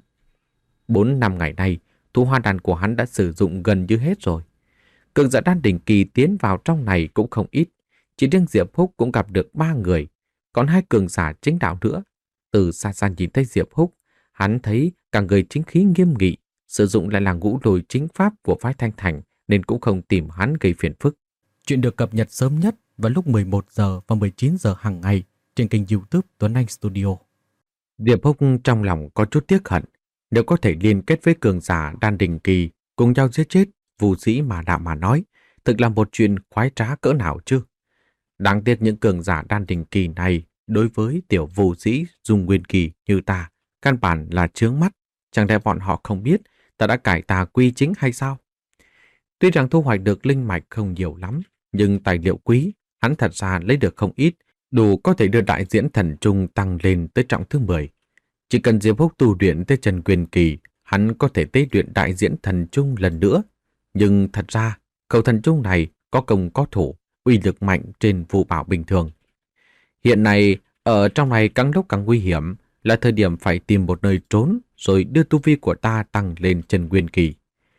Bốn năm ngày nay, thú hóa đan của hắn đã sử dụng gần như hết rồi. Cường giả đan đỉnh kỳ tiến vào trong này cũng không ít, chỉ riêng Diệp Húc cũng gặp được ba người, còn hai cường giả chính đạo nữa. Từ xa xa nhìn thấy Diệp Húc, hắn thấy cả người chính khí nghiêm nghị, sử dụng lại là ngũ lôi chính pháp của phái Thanh Thành nên cũng không tìm hắn gây phiền phức. Chuyện được cập nhật sớm nhất vào lúc mười một giờ và mười chín giờ hàng ngày trên kênh YouTube Tuấn Anh Studio. Diệp Húc trong lòng có chút tiếc hận, nếu có thể liên kết với cường giả đan đỉnh kỳ cùng nhau giết chết phù sĩ mà đạo mà nói, thực là một chuyện khoái trá cỡ nào chứ. Đáng tiếc những cường giả đan đỉnh kỳ này đối với tiểu phù sĩ dùng nguyên kỳ như ta, căn bản là chướng mắt, chẳng lẽ bọn họ không biết ta đã cải tà quy chính hay sao? Tuy rằng thu hoạch được linh mạch không nhiều lắm, nhưng tài liệu quý, hắn thật ra lấy được không ít, đủ có thể đưa đại diễn thần trung tăng lên tới trọng thứ mười. Chỉ cần Diệp Húc tu luyện tới chân quyền kỳ, hắn có thể tế luyện đại diễn thần trung lần nữa. Nhưng thật ra, khẩu thần trung này có công có thủ, uy lực mạnh trên phù bảo bình thường. Hiện nay, ở trong này càng lúc càng nguy hiểm, là thời điểm phải tìm một nơi trốn rồi đưa tu vi của ta tăng lên chân nguyên kỳ.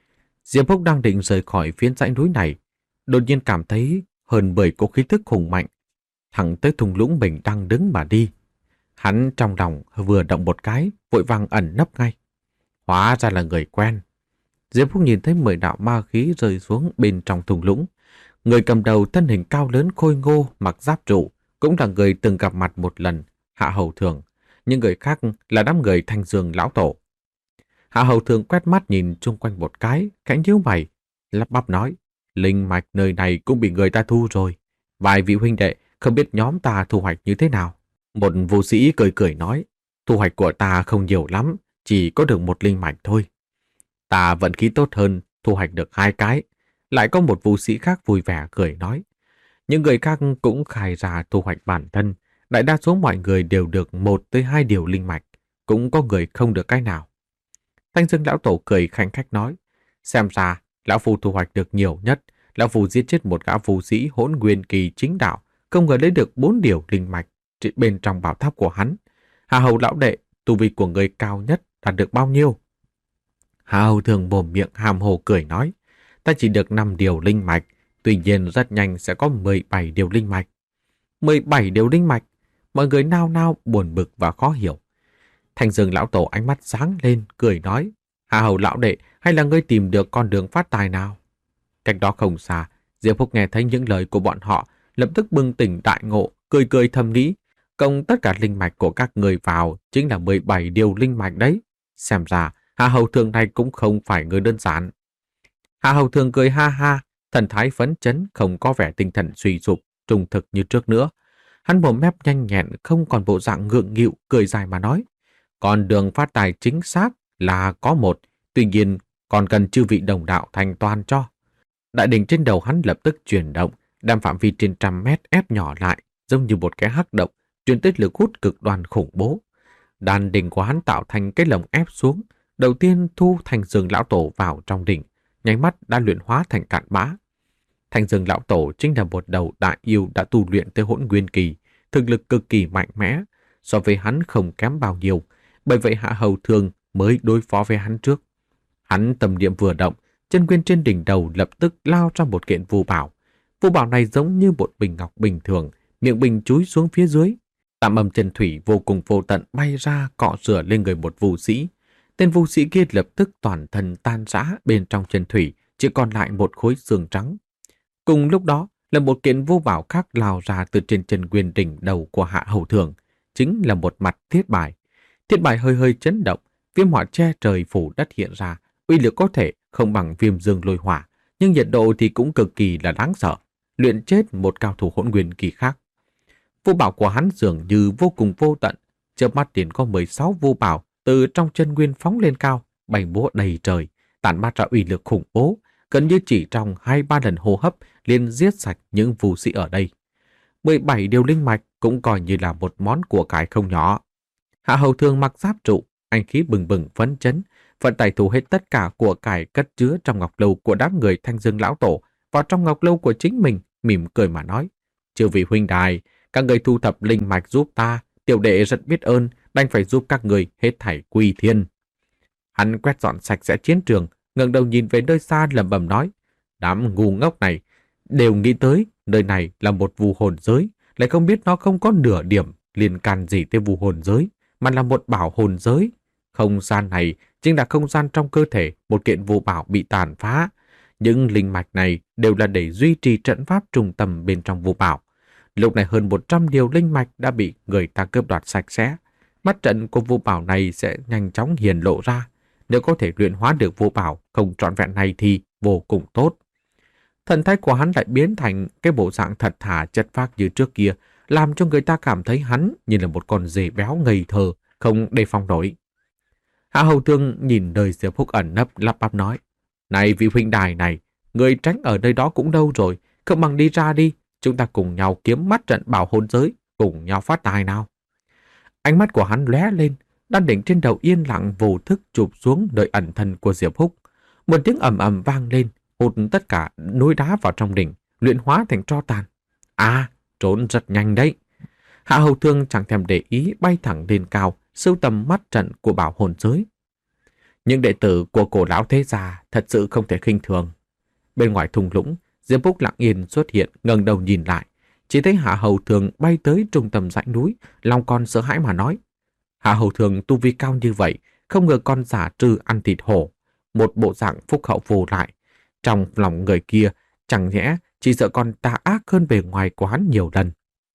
Diệp Húc đang định rời khỏi phiến dãy núi này, đột nhiên cảm thấy hơn mười cỗ khí tức hùng mạnh, thẳng tới thung lũng mình đang đứng mà đi. Hắn trong lòng vừa động một cái, vội vàng ẩn nấp ngay. Hóa ra là người quen. Diệp Húc nhìn thấy mười đạo ma khí rơi xuống bên trong thung lũng. Người cầm đầu thân hình cao lớn khôi ngô, mặc giáp trụ, cũng là người từng gặp mặt một lần, Hạ Hầu Thường. Những người khác là đám người Thanh Dương lão tổ. Hạ Hầu Thường quét mắt nhìn chung quanh một cái, khẽ nhíu mày, lắp bắp nói: linh mạch nơi này cũng bị người ta thu rồi. Vài vị huynh đệ không biết nhóm ta thu hoạch như thế nào. Một vũ sĩ cười cười nói: thu hoạch của ta không nhiều lắm, chỉ có được một linh mạch thôi. Ta vận khí tốt hơn, thu hoạch được hai cái. Lại có một vũ sĩ khác vui vẻ cười nói: những người khác cũng khai ra thu hoạch bản thân. Đại đa số mọi người đều được một tới hai điều linh mạch, cũng có người không được cái nào. Thanh Dương lão tổ cười khanh khách nói: xem ra lão phu thu hoạch được nhiều nhất. Lão phu giết chết một gã phù sĩ hỗn nguyên kỳ chính đạo, không ngờ lấy được bốn điều linh mạch bên trong bảo tháp của hắn. Hạ Hầu lão đệ, tu vi của người cao nhất đạt được bao nhiêu? Hạ Hầu Thường mồm miệng hàm hồ cười nói: ta chỉ được năm điều linh mạch, tuy nhiên rất nhanh sẽ có mười bảy điều linh mạch. mười bảy điều linh mạch? Mọi người nao nao buồn bực và khó hiểu. Thanh Dương lão tổ ánh mắt sáng lên, cười nói: Hạ Hầu lão đệ, hay là ngươi tìm được con đường phát tài nào? Cách đó không xa, Diệp Húc nghe thấy những lời của bọn họ, lập tức bừng tỉnh đại ngộ, cười cười thầm nghĩ: cộng tất cả linh mạch của các người vào chính là mười bảy điều linh mạch đấy. Xem ra Hạ Hầu Thường này cũng không phải người đơn giản. Hạ Hầu Thường cười ha ha, thần thái phấn chấn, không có vẻ tinh thần suy sụp, trung thực như trước nữa. Hắn mồm mép nhanh nhẹn, không còn bộ dạng ngượng nghịu, cười dài mà nói: con đường phát tài chính xác là có một, tuy nhiên còn cần chư vị đồng đạo thành toàn cho. Đại đỉnh trên đầu hắn lập tức chuyển động, đem phạm vi trên trăm mét ép nhỏ lại, giống như một cái hắc động, truyền tới lực hút cực đoan khủng bố. Đàn đỉnh của hắn tạo thành cái lồng ép xuống, đầu tiên thu Thanh Dương lão tổ vào trong đỉnh, nháy mắt đã luyện hóa thành cạn bã. Thanh Dương lão tổ chính là một đầu đại yêu đã tu luyện tới hỗn nguyên kỳ, thực lực cực kỳ mạnh mẽ, so với hắn không kém bao nhiêu, bởi vậy Hạ Hầu Thường mới đối phó với hắn trước. Hắn tâm niệm vừa động, chân nguyên trên đỉnh đầu lập tức lao ra một kiện phù bảo. Phù bảo này giống như một bình ngọc bình thường, miệng bình chúi xuống phía dưới. Tạm âm chân thủy vô cùng vô tận bay ra cọ rửa lên người một vũ sĩ. Tên vũ sĩ kia lập tức toàn thân tan rã bên trong chân thủy, chỉ còn lại một khối xương trắng. Cùng lúc đó là một kiện vô bảo khác lao ra từ trên chân nguyên đỉnh đầu của Hạ Hầu Thường, chính là một mặt thiết bài. Thiết bài hơi hơi chấn động, viêm hỏa che trời phủ đất hiện ra, uy lực có thể không bằng viêm dương lôi hỏa, nhưng nhiệt độ thì cũng cực kỳ là đáng sợ, luyện chết một cao thủ hỗn nguyên kỳ khác. Vô bảo của hắn dường như vô cùng vô tận, chớp mắt liền có mười sáu vô bảo từ trong chân nguyên phóng lên cao, bay múa đầy trời, tản mát ra uy lực khủng bố, gần như chỉ trong hai ba lần hô hấp liền giết sạch những vũ sĩ ở đây. mười bảy điều linh mạch cũng coi như là một món của cải không nhỏ. Hạ Hầu Thường mặc giáp trụ, anh khí bừng bừng phấn chấn, vận tải thu hết tất cả của cải cất chứa trong ngọc lâu của đám người Thanh Dương lão tổ vào trong ngọc lâu của chính mình, mỉm cười mà nói: "Chư vị huynh đài, các người thu thập linh mạch giúp ta, tiểu đệ rất biết ơn, đành phải giúp các người hết thảy quy thiên." Hắn quét dọn sạch sẽ chiến trường, ngẩng đầu nhìn về nơi xa lẩm bẩm nói: "Đám ngu ngốc này đều nghĩ tới nơi này là một vu hồn giới, lại không biết nó không có nửa điểm liên can gì tới vu hồn giới, mà là một bảo hồn giới. Không gian này chính là không gian trong cơ thể một kiện vô bảo bị tàn phá. Những linh mạch này đều là để duy trì trận pháp trung tâm bên trong vô bảo. Lúc này hơn một trăm điều linh mạch đã bị người ta cướp đoạt sạch sẽ. Mắt trận của vô bảo này sẽ nhanh chóng hiển lộ ra. Nếu có thể luyện hóa được vô bảo không trọn vẹn này thì vô cùng tốt." Thần thái của hắn lại biến thành cái bộ dạng thật thà chất phác như trước kia, làm cho người ta cảm thấy hắn như là một con dê béo ngây thơ, không đề phòng nổi. Hạ Hầu Thường nhìn nơi Diệp Húc ẩn nấp, lắp bắp nói: "Này vị huynh đài này, người tránh ở nơi đó cũng đâu rồi, không bằng đi ra đi, chúng ta cùng nhau kiếm mắt trận bảo hồn giới, cùng nhau phát tài nào." Ánh mắt của hắn lóe lên, đan đỉnh trên đầu yên lặng vô thức chụp xuống nơi ẩn thân của Diệp Húc. Một tiếng ầm ầm vang lên, hút tất cả núi đá vào trong đỉnh, luyện hóa thành tro tàn. À, trốn rất nhanh đấy. Hạ Hầu Thường chẳng thèm để ý, bay thẳng lên cao, sưu tầm mắt trận của bảo hồn giới. Những đệ tử của cổ lão thế gia thật sự không thể khinh thường. Bên ngoài thung lũng, Diệp Húc lặng yên xuất hiện, ngẩng đầu nhìn lại, chỉ thấy Hạ Hầu Thường bay tới trung tâm dãy núi, lòng con sợ hãi mà nói: "Hạ Hầu Thường tu vi cao như vậy, không ngờ con giả trư ăn thịt hổ, một bộ dạng phúc hậu vô lại. Trong lòng người kia, chẳng nhẽ chỉ sợ con tà ác hơn bề ngoài của hắn nhiều lần."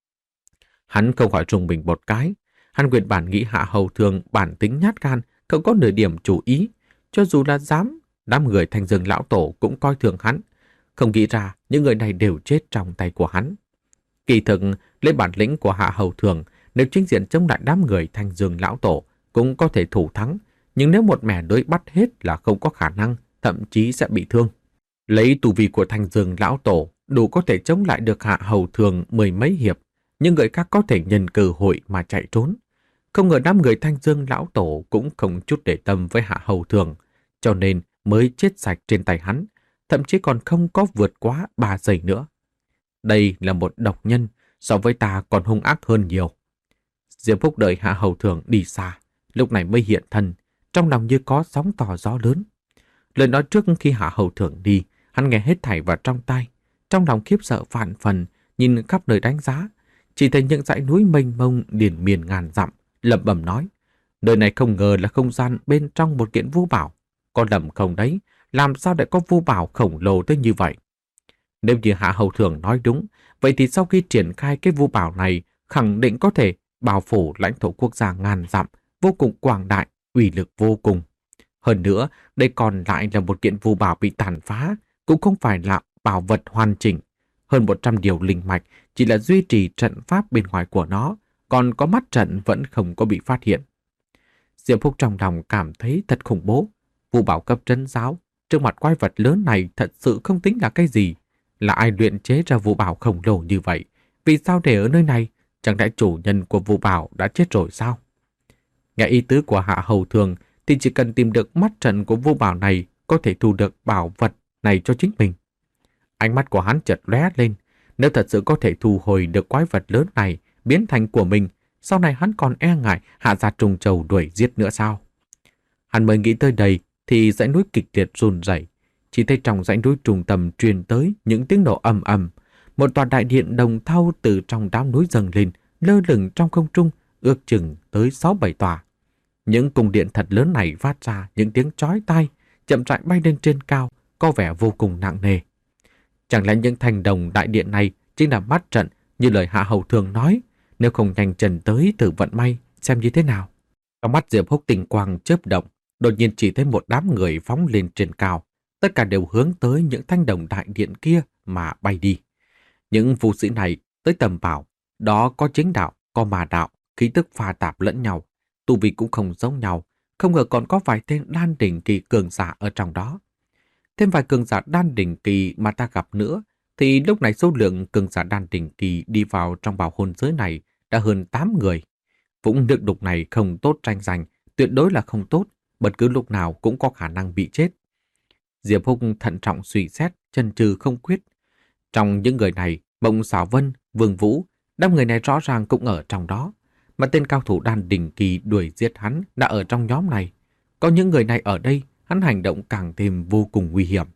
Hắn không khỏi rùng mình một cái. Hắn nguyên bản nghĩ Hạ Hầu Thường bản tính nhát gan, không có nửa điểm chủ ý. Cho dù là dám, đám người Thanh Dương lão tổ cũng coi thường hắn. Không nghĩ ra những người này đều chết trong tay của hắn. Kỳ thực, lấy bản lĩnh của Hạ Hầu Thường, nếu chính diện chống lại đám người Thanh Dương lão tổ cũng có thể thủ thắng. Nhưng nếu một mẻ lưới bắt hết là không có khả năng, thậm chí sẽ bị thương. Lấy tu vi của Thanh Dương lão tổ đủ có thể chống lại được Hạ Hầu Thường mười mấy hiệp, nhưng người khác có thể nhân cơ hội mà chạy trốn. Không ngờ đám người Thanh Dương lão tổ cũng không chút để tâm với Hạ Hầu Thường, cho nên mới chết sạch trên tay hắn, thậm chí còn không có vượt quá ba giây nữa. Đây là một độc nhân, so với ta còn hung ác hơn nhiều. Diệp Phúc đợi Hạ Hầu Thường đi xa, lúc này mới hiện thân, trong lòng như có sóng to gió lớn. Lời nói trước khi Hạ Hầu Thường đi, hắn nghe hết thảy vào trong tai, trong lòng khiếp sợ vạn phần, nhìn khắp nơi đánh giá, chỉ thấy những dãy núi mênh mông liền miền ngàn dặm, lẩm bẩm nói: "Nơi này không ngờ là không gian bên trong một kiện vô bảo, có lầm không đấy, làm sao lại có vô bảo khổng lồ tới như vậy?" Nếu như Hạ Hầu Thường nói đúng, vậy thì sau khi triển khai cái vô bảo này, khẳng định có thể bao phủ lãnh thổ quốc gia ngàn dặm, vô cùng quảng đại, uy lực vô cùng. Hơn nữa, đây còn lại là một kiện vô bảo bị tàn phá, cũng không phải là bảo vật hoàn chỉnh. Hơn một trăm điều linh mạch chỉ là duy trì trận pháp bên ngoài của nó, còn có mắt trận vẫn không có bị phát hiện. Diệp Phúc trong lòng cảm thấy thật khủng bố. Vô bảo cấp trấn giáo, trước mặt quái vật lớn này thật sự không tính là cái gì. Là ai luyện chế ra vô bảo khổng lồ như vậy? Vì sao để ở nơi này? Chẳng lẽ chủ nhân của vô bảo đã chết rồi sao? Nghe ý tứ của Hạ Hầu Thường thì chỉ cần tìm được mắt trận của vô bảo này có thể thu được bảo vật này cho chính mình. Ánh mắt của hắn chợt lóe lên. Nếu thật sự có thể thu hồi được quái vật lớn này biến thành của mình, sau này hắn còn e ngại hạ gia trùng trầu đuổi giết nữa sao? Hắn mới nghĩ tới đây thì dãy núi kịch liệt run rẩy. Chỉ thấy trong dãy núi trung tâm truyền tới những tiếng nổ ầm ầm. Một tòa đại điện đồng thau từ trong đám núi dâng lên, lơ lửng trong không trung, ước chừng tới sáu bảy tòa. Những cung điện thật lớn này phát ra những tiếng chói tai, chậm rãi bay lên trên cao, có vẻ vô cùng nặng nề. Chẳng lẽ những thành đồng đại điện này chính là mắt trận như lời Hạ Hầu thường nói, nếu không nhanh chân tới thử vận may xem như thế nào. Trong mắt Diệp Húc tình quang chớp động, đột nhiên chỉ thấy một đám người phóng lên trên cao, tất cả đều hướng tới những thanh đồng đại điện kia mà bay đi. Những vũ sĩ này tới tầm bảo, đó có chính đạo, có ma đạo, khí tức pha tạp lẫn nhau, tu vi cũng không giống nhau, không ngờ còn có vài tên đan đỉnh kỳ cường giả ở trong đó. Thêm vài cường giả đan đỉnh kỳ mà ta gặp nữa, thì lúc này số lượng cường giả đan đỉnh kỳ đi vào trong bảo hồn giới này đã hơn tám người. Vũng nước đục này không tốt tranh giành, tuyệt đối là không tốt, bất cứ lúc nào cũng có khả năng bị chết. Diệp Húc thận trọng suy xét, chần chừ không quyết. Trong những người này, Mộng Xảo Vân, Vương Vũ, đám người này rõ ràng cũng ở trong đó. Mà tên cao thủ đan đỉnh kỳ đuổi giết hắn đã ở trong nhóm này. Có những người này ở đây, hắn hành động càng thêm vô cùng nguy hiểm.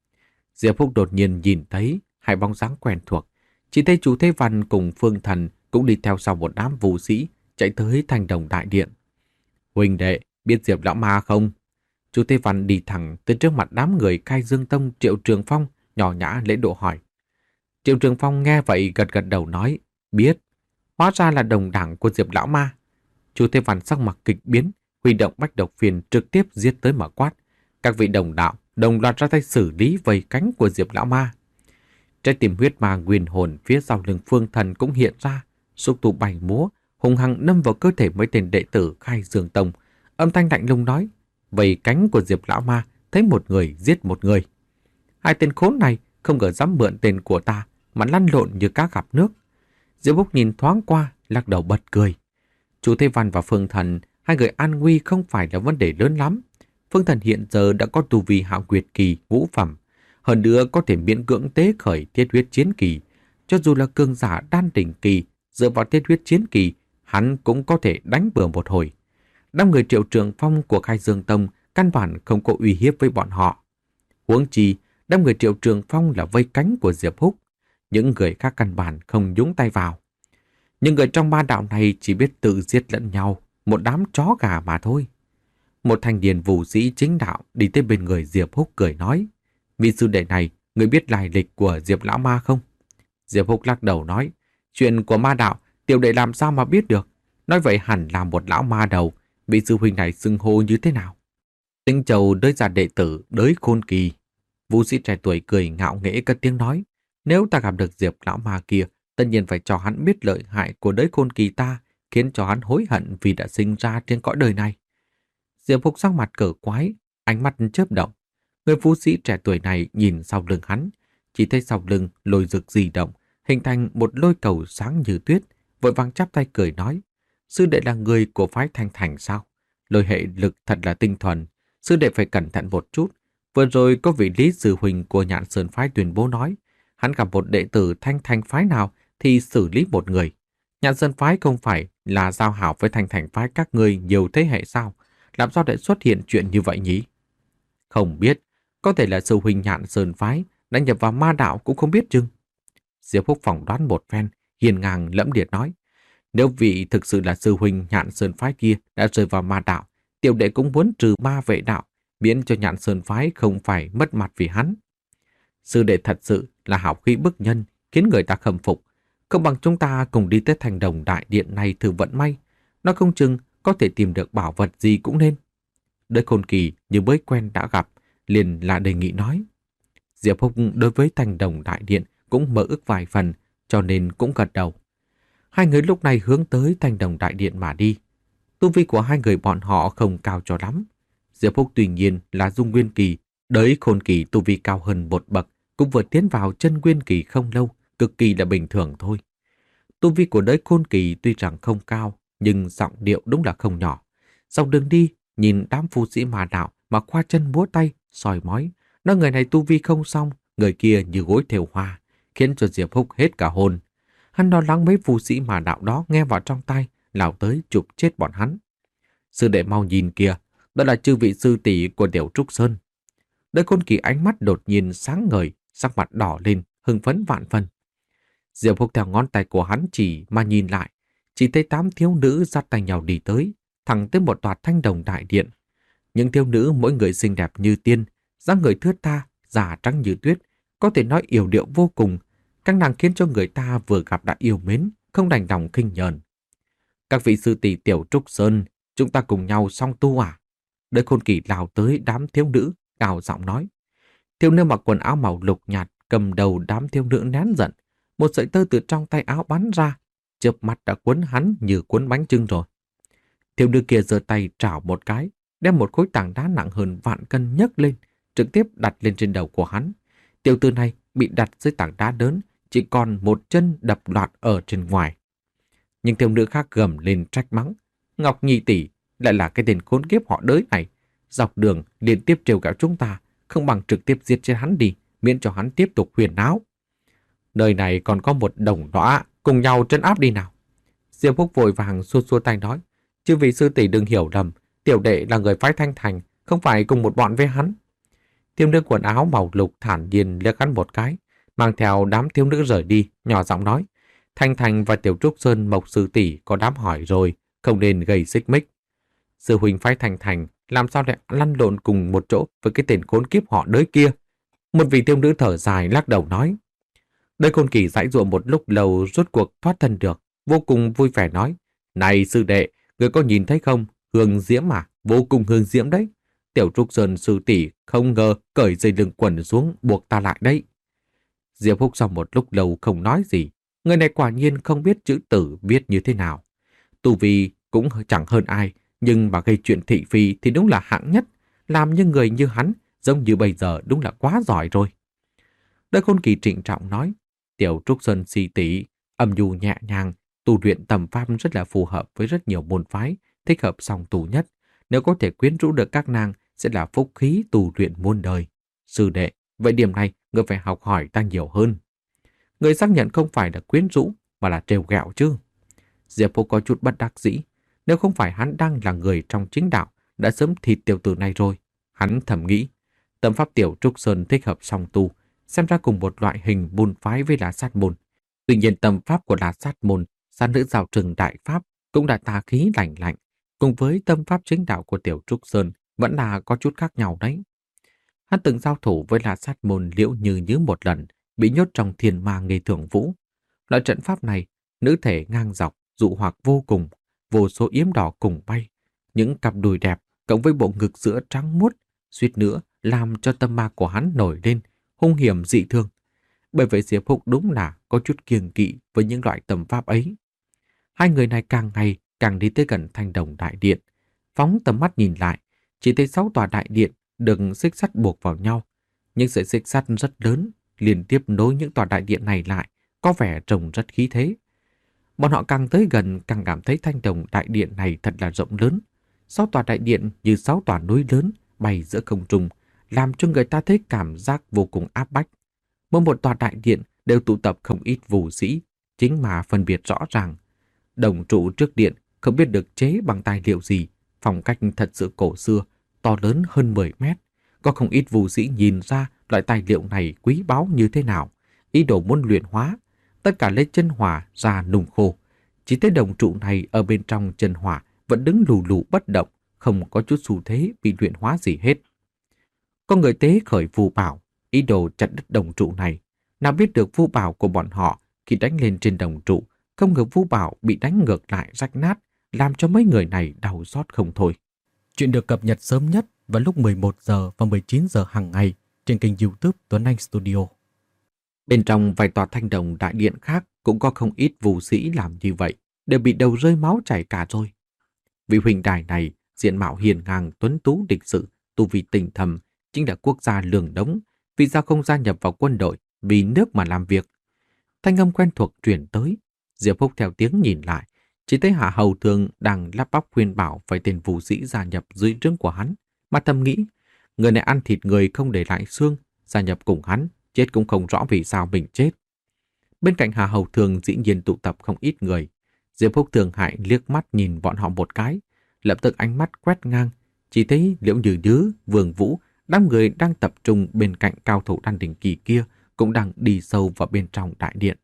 Diệp Húc đột nhiên nhìn thấy hai bóng dáng quen thuộc. Chỉ thấy chú Thế Văn cùng Phương Thần cũng đi theo sau một đám vũ sĩ chạy tới thành đồng đại điện. Huynh đệ, biết Diệp Lão Ma không? Chú Thế Văn đi thẳng tới trước mặt đám người Khai Dương Tông Triệu Trường Phong, nhỏ nhã lễ độ hỏi. Triệu Trường Phong nghe vậy gật gật đầu nói, biết. Hóa ra là đồng đảng của Diệp Lão Ma. Chú Thế Văn sắc mặt kịch biến, huy động bách độc phiền trực tiếp giết tới mở quát. Các vị đồng đạo đồng loạt ra tay xử lý vây cánh của Diệp Lão Ma. Trái tim huyết ma nguyên hồn phía sau lưng Phương Thần cũng hiện ra, xúc tu bay múa, hùng hăng đâm vào cơ thể mấy tên đệ tử Khai Dương Tông. Âm thanh lạnh lùng nói, vây cánh của Diệp Lão Ma thấy một người giết một người. Hai tên khốn này không ngờ dám mượn tên của ta mà lăn lộn như cá gặp nước. Diệp Húc nhìn thoáng qua, lắc đầu bật cười. Chú Thế Văn và Phương Thần, hai người an nguy không phải là vấn đề lớn lắm. Phương Thần hiện giờ đã có tu vi hạo nguyệt kỳ, ngũ phẩm, hơn nữa có thể miễn cưỡng tế khởi thiết huyết chiến kỳ. Cho dù là cường giả đan đỉnh kỳ, dựa vào thiết huyết chiến kỳ, hắn cũng có thể đánh bừa một hồi. Đám người Triệu Trường Phong của Khai Dương Tông căn bản không có uy hiếp với bọn họ. Huống chi, đám người Triệu Trường Phong là vây cánh của Diệp Húc, những người khác căn bản không nhúng tay vào. Những người trong ma đạo này chỉ biết tự giết lẫn nhau, một đám chó gà mà thôi. Một thanh niên vũ sĩ chính đạo đi tới bên người Diệp Húc cười nói, vị sư đệ này, người biết lai lịch của Diệp Lão Ma không? Diệp Húc lắc đầu nói, chuyện của ma đạo, tiểu đệ làm sao mà biết được? Nói vậy hẳn là một lão ma đầu, vị sư huynh này xưng hô như thế nào? Tinh Châu đới ra đệ tử Đới Khôn Kỳ. Vũ sĩ trẻ tuổi cười ngạo nghễ cất tiếng nói, nếu ta gặp được Diệp Lão Ma kia, tất nhiên phải cho hắn biết lợi hại của Đới Khôn Kỳ ta, khiến cho hắn hối hận vì đã sinh ra trên cõi đời này. Diệp Húc sắc mặt cờ quái, ánh mắt chớp động. Người vũ sĩ trẻ tuổi này nhìn sau lưng hắn, chỉ thấy sau lưng lôi rực di động, hình thành một lôi cầu sáng như tuyết, vội vàng chắp tay cười nói, sư đệ là người của phái Thanh Thành sao? Lôi hệ lực thật là tinh thuần, sư đệ phải cẩn thận một chút. Vừa rồi có vị lý sư huynh của Nhạn Sơn phái tuyên bố nói, hắn gặp một đệ tử Thanh Thành phái nào thì xử lý một người. Nhạn Sơn phái không phải là giao hảo với Thanh Thành phái các ngươi nhiều thế hệ sao? Làm sao lại xuất hiện chuyện như vậy nhỉ? Không biết, có thể là sư huynh Nhạn Sơn phái đã nhập vào ma đạo cũng không biết chừng. Diệp Húc phỏng đoán một phen, hiền ngang lẫm liệt nói, nếu vị thực sự là sư huynh Nhạn Sơn phái kia đã rơi vào ma đạo, tiểu đệ cũng muốn trừ ma vệ đạo, miễn cho Nhạn Sơn phái không phải mất mặt vì hắn. Sư đệ thật sự là hảo khí bức nhân, khiến người ta khâm phục. Không bằng chúng ta cùng đi tới thành đồng đại điện này thử vận may, nó không chừng có thể tìm được bảo vật gì cũng nên. Đới Khôn Kỳ như mới quen đã gặp, liền là đề nghị nói. Diệp Húc đối với thành đồng đại điện cũng mơ ước vài phần, cho nên cũng gật đầu. Hai người lúc này hướng tới thành đồng đại điện mà đi. Tu vi của hai người bọn họ không cao cho lắm. Diệp Húc tuy nhiên là dung nguyên kỳ, Đới Khôn Kỳ tu vi cao hơn một bậc, cũng vừa tiến vào chân nguyên kỳ không lâu, cực kỳ là bình thường thôi. Tu vi của Đới Khôn Kỳ tuy rằng không cao, nhưng giọng điệu đúng là không nhỏ. Dọc đường đi, nhìn đám phu sĩ mà đạo mà khoa chân múa tay, soi mói, nói người này tu vi không xong, người kia như gối thêu hoa, khiến cho Diệp Húc hết cả hồn. Hắn lo lắng mấy phù sĩ mà đạo đó nghe vào trong tai, lao tới chụp chết bọn hắn. Sư đệ mau nhìn kìa, đó là chư vị sư tỷ của Tiểu Trúc Sơn. Đôi Khôn Kỳ ánh mắt đột nhiên sáng ngời, sắc mặt đỏ lên, hưng phấn vạn phần. Diệp Húc theo ngón tay của hắn chỉ mà nhìn lại, chỉ thấy tám thiếu nữ dắt tay nhau đi tới, thẳng tới một tòa thanh đồng đại điện. Những thiếu nữ mỗi người xinh đẹp như tiên, dáng người thướt tha, da trắng như tuyết, có thể nói yểu điệu vô cùng. Các nàng khiến cho người ta vừa gặp đã yêu mến, không đành lòng khinh nhờn. Các vị sư tỷ Tiểu Trúc Sơn, chúng ta cùng nhau song tu à? Đôi Khôn Kỳ lao tới đám thiếu nữ, gào giọng nói. Thiếu nữ mặc quần áo màu lục nhạt, cầm đầu đám thiếu nữ nén giận. Một sợi tơ từ trong tay áo bắn ra, chớp mắt đã cuốn hắn như cuốn bánh chưng rồi. Thiếu nữ kia giơ tay trảo một cái, đem một khối tảng đá nặng hơn vạn cân nhấc lên, trực tiếp đặt lên trên đầu của hắn. Tiểu tử này bị đặt dưới tảng đá lớn, chỉ còn một chân đập loạn ở trên ngoài. Nhưng thiếu nữ khác gầm lên trách mắng. Ngọc Nhị tỷ lại là cái tên khốn kiếp họ đới này. Dọc đường liên tiếp trêu ghẹo chúng ta, không bằng trực tiếp giết chết hắn đi, miễn cho hắn tiếp tục huyền náo. Nơi này còn có một đồng lõa, cùng nhau trấn áp đi nào. Diệp Húc vội vàng xua xua tay nói. Chư vị sư tỷ đừng hiểu lầm, tiểu đệ là người phái Thanh Thành, không phải cùng một bọn với hắn. Thiếu nữ quần áo màu lục thản nhiên liếc hắn một cái, mang theo đám thiếu nữ rời đi, nhỏ giọng nói. Thanh Thành và Tiểu Trúc Sơn Mộc sư tỷ có đám hỏi rồi, không nên gây xích mích. Sư huynh phái Thanh Thành làm sao lại lăn lộn cùng một chỗ với cái tên khốn kiếp họ đới kia? Một vị thiếu nữ thở dài lắc đầu nói. Đới Khôn Kỳ giãy giụa một lúc lâu rốt cuộc thoát thân được, vô cùng vui vẻ nói. Này sư đệ, người có nhìn thấy không? Hương diễm à? Vô cùng hương diễm đấy. Tiểu Trúc Sơn sư tỷ không ngờ cởi dây lưng quần xuống buộc ta lại đấy. Diệp Húc sau một lúc lâu không nói gì. Người này quả nhiên không biết chữ tử viết như thế nào. Tu vi cũng chẳng hơn ai, nhưng mà gây chuyện thị phi thì đúng là hạng nhất. Làm như người như hắn, giống như bây giờ đúng là quá giỏi rồi. Đới Khôn Kỳ trịnh trọng nói. Tiểu Trúc Sơn si tỷ, âm nhu nhẹ nhàng, tu luyện tầm pháp rất là phù hợp với rất nhiều môn phái, thích hợp song tu nhất. Nếu có thể quyến rũ được các nàng, sẽ là phúc khí tu luyện muôn đời. Sư đệ, vậy điểm này người phải học hỏi ta nhiều hơn. Người xác nhận không phải là quyến rũ, mà là trêu ghẹo chứ. Diệp Húc có chút bất đắc dĩ. Nếu không phải hắn đang là người trong chính đạo, đã sớm thịt tiểu tử này rồi. Hắn thầm nghĩ, tâm pháp Tiểu Trúc Sơn thích hợp song tu, xem ra cùng một loại hình môn phái với lá sát môn. Tuy nhiên tâm pháp của lá sát môn, sát nữ giáo trừng đại pháp, cũng đã tà khí lạnh lạnh, cùng với tâm pháp chính đạo của Tiểu Trúc Sơn vẫn là có chút khác nhau đấy. Hắn từng giao thủ với lá sát môn Liễu Như Như một lần, bị nhốt trong thiên ma nghề thưởng vũ. Loại trận pháp này, nữ thể ngang dọc, dụ hoặc vô cùng, vô số yếm đỏ cùng bay. Những cặp đùi đẹp, cộng với bộ ngực sữa trắng muốt, suýt nữa làm cho tâm ma của hắn nổi lên, hung hiểm dị thương. Bởi vậy Diệp Húc đúng là có chút kiêng kỵ với những loại tầm pháp ấy. Hai người này càng ngày càng đi tới gần Thanh Đồng Đại Điện. Phóng tầm mắt nhìn lại, chỉ thấy sáu tòa đại điện được xích sắt buộc vào nhau. Những sợi xích sắt rất lớn, liên tiếp nối những tòa đại điện này lại, có vẻ trông rất khí thế. Bọn họ càng tới gần càng cảm thấy Thanh Đồng Đại Điện này thật là rộng lớn. Sáu tòa đại điện như sáu tòa núi lớn bay giữa không trung, làm cho người ta thấy cảm giác vô cùng áp bách. Mỗi một tòa đại điện đều tụ tập không ít vũ sĩ, chính mà phân biệt rõ ràng. Đồng trụ trước điện không biết được chế bằng tài liệu gì, phong cách thật sự cổ xưa, to lớn hơn mười mét. Có không ít vũ sĩ nhìn ra loại tài liệu này quý báu như thế nào, ý đồ muốn luyện hóa. Tất cả lấy chân hỏa ra nung khô. Chỉ thấy đồng trụ này ở bên trong chân hỏa vẫn đứng lù lù bất động, không có chút xu thế bị luyện hóa gì hết. Có người tế khởi phù bảo, ý đồ chặt đứt đồng trụ này. Nào biết được phù bảo của bọn họ khi đánh lên trên đồng trụ, không ngờ phù bảo bị đánh ngược lại rách nát, làm cho mấy người này đau xót không thôi. Chuyện được cập nhật sớm nhất vào lúc mười một giờ và mười chín giờ hàng ngày trên kênh YouTube Tuấn Anh Studio. Bên trong vài tòa thanh đồng đại điện khác cũng có không ít vũ sĩ làm như vậy, đều bị đầu rơi máu chảy cả rồi. Vị huynh đài này, diện mạo hiền ngang tuấn tú lịch sự, tu vi tình thầm, chính là quốc gia Lương Đống, vì sao không gia nhập vào quân đội, vì nước mà làm việc. Thanh âm quen thuộc truyền tới, Diệp Húc theo tiếng nhìn lại, chỉ thấy Hạ Hầu Thường đang lắp bắp khuyên bảo phải tên vũ sĩ gia nhập dưới trướng của hắn, mà thầm nghĩ, người này ăn thịt người không để lại xương, gia nhập cùng hắn, chết cũng không rõ vì sao mình chết. Bên cạnh Hà Hầu Thường dĩ nhiên tụ tập không ít người. Diệp Húc thường hại liếc mắt nhìn bọn họ một cái, lập tức ánh mắt quét ngang, chỉ thấy Liễu Như Nhứ, Vương Vũ, đám người đang tập trung bên cạnh cao thủ đan đỉnh kỳ kia cũng đang đi sâu vào bên trong đại điện.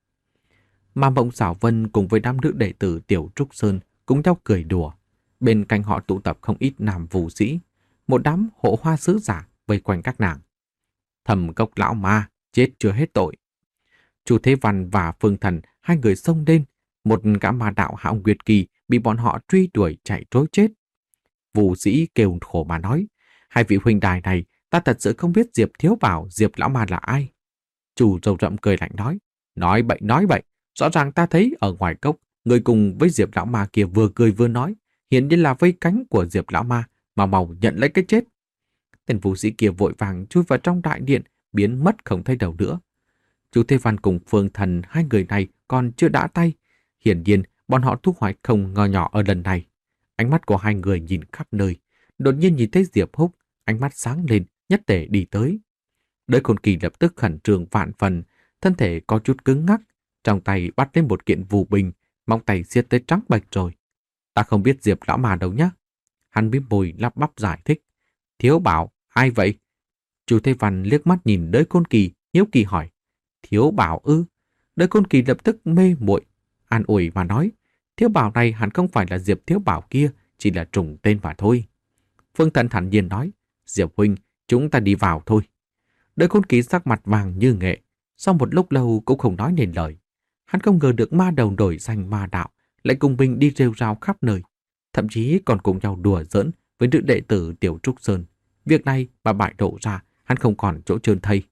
Mà Mộng Xảo Vân cùng với đám nữ đệ tử Tiểu Trúc Sơn cũng nhau cười đùa. Bên cạnh họ tụ tập không ít nam vũ sĩ, một đám hộ hoa sứ giả vây quanh các nàng. Thẩm Cốc lão ma, chết chưa hết tội. Chu Thế Văn và Phương Thần hai người xông lên, một gã ma đạo Hạo Nguyệt Kỳ bị bọn họ truy đuổi chạy trối chết. Vũ sĩ kêu khổ mà nói, hai vị huynh đài này, ta thật sự không biết Diệp Thiếu Bảo, Diệp lão ma là ai. Chủ râu rậm cười lạnh nói, nói bậy nói bậy, rõ ràng ta thấy ở ngoài cốc, người cùng với Diệp lão ma kia vừa cười vừa nói, hiển nhiên là vây cánh của Diệp lão ma, mà mau nhận lấy cái chết. Tên vũ sĩ kia vội vàng chui vào trong đại điện, biến mất không thấy đâu nữa. Chu Thế Văn cùng Phương Thần hai người này còn chưa đã tay, hiển nhiên bọn họ thu hoạch không ngờ nhỏ ở lần này. Ánh mắt của hai người nhìn khắp nơi, đột nhiên nhìn thấy Diệp Húc, ánh mắt sáng lên, nhất tề đi tới. Đới Khôn Kỳ lập tức khẩn trương vạn phần, thân thể có chút cứng ngắc, trong tay bắt lên một kiện phù bình, móng tay siết tới trắng bệch rồi. Ta không biết Diệp lão mà đâu nhá. Hắn bĩm môi lắp bắp giải thích. Thiếu Bảo, ai vậy? Chu Thế Văn liếc mắt nhìn Đới Khôn Kỳ, hiếu kỳ hỏi. Thiếu Bảo ư? Đới Khôn Kỳ lập tức mê muội, an ủi mà nói. Thiếu Bảo này hẳn không phải là Diệp Thiếu Bảo kia, chỉ là trùng tên mà thôi. Phương Thần thản nhiên nói. Diệp huynh, chúng ta đi vào thôi. Đới Khôn Kỳ sắc mặt vàng như nghệ, sau một lúc lâu cũng không nói nên lời. Hắn không ngờ được ma đầu đổi danh ma đạo lại cùng mình đi rêu rao khắp nơi, thậm chí còn cùng nhau đùa giỡn với nữ đệ tử Tiểu Trúc Sơn. Việc này mà bại lộ ra, hắn không còn chỗ trơn thây.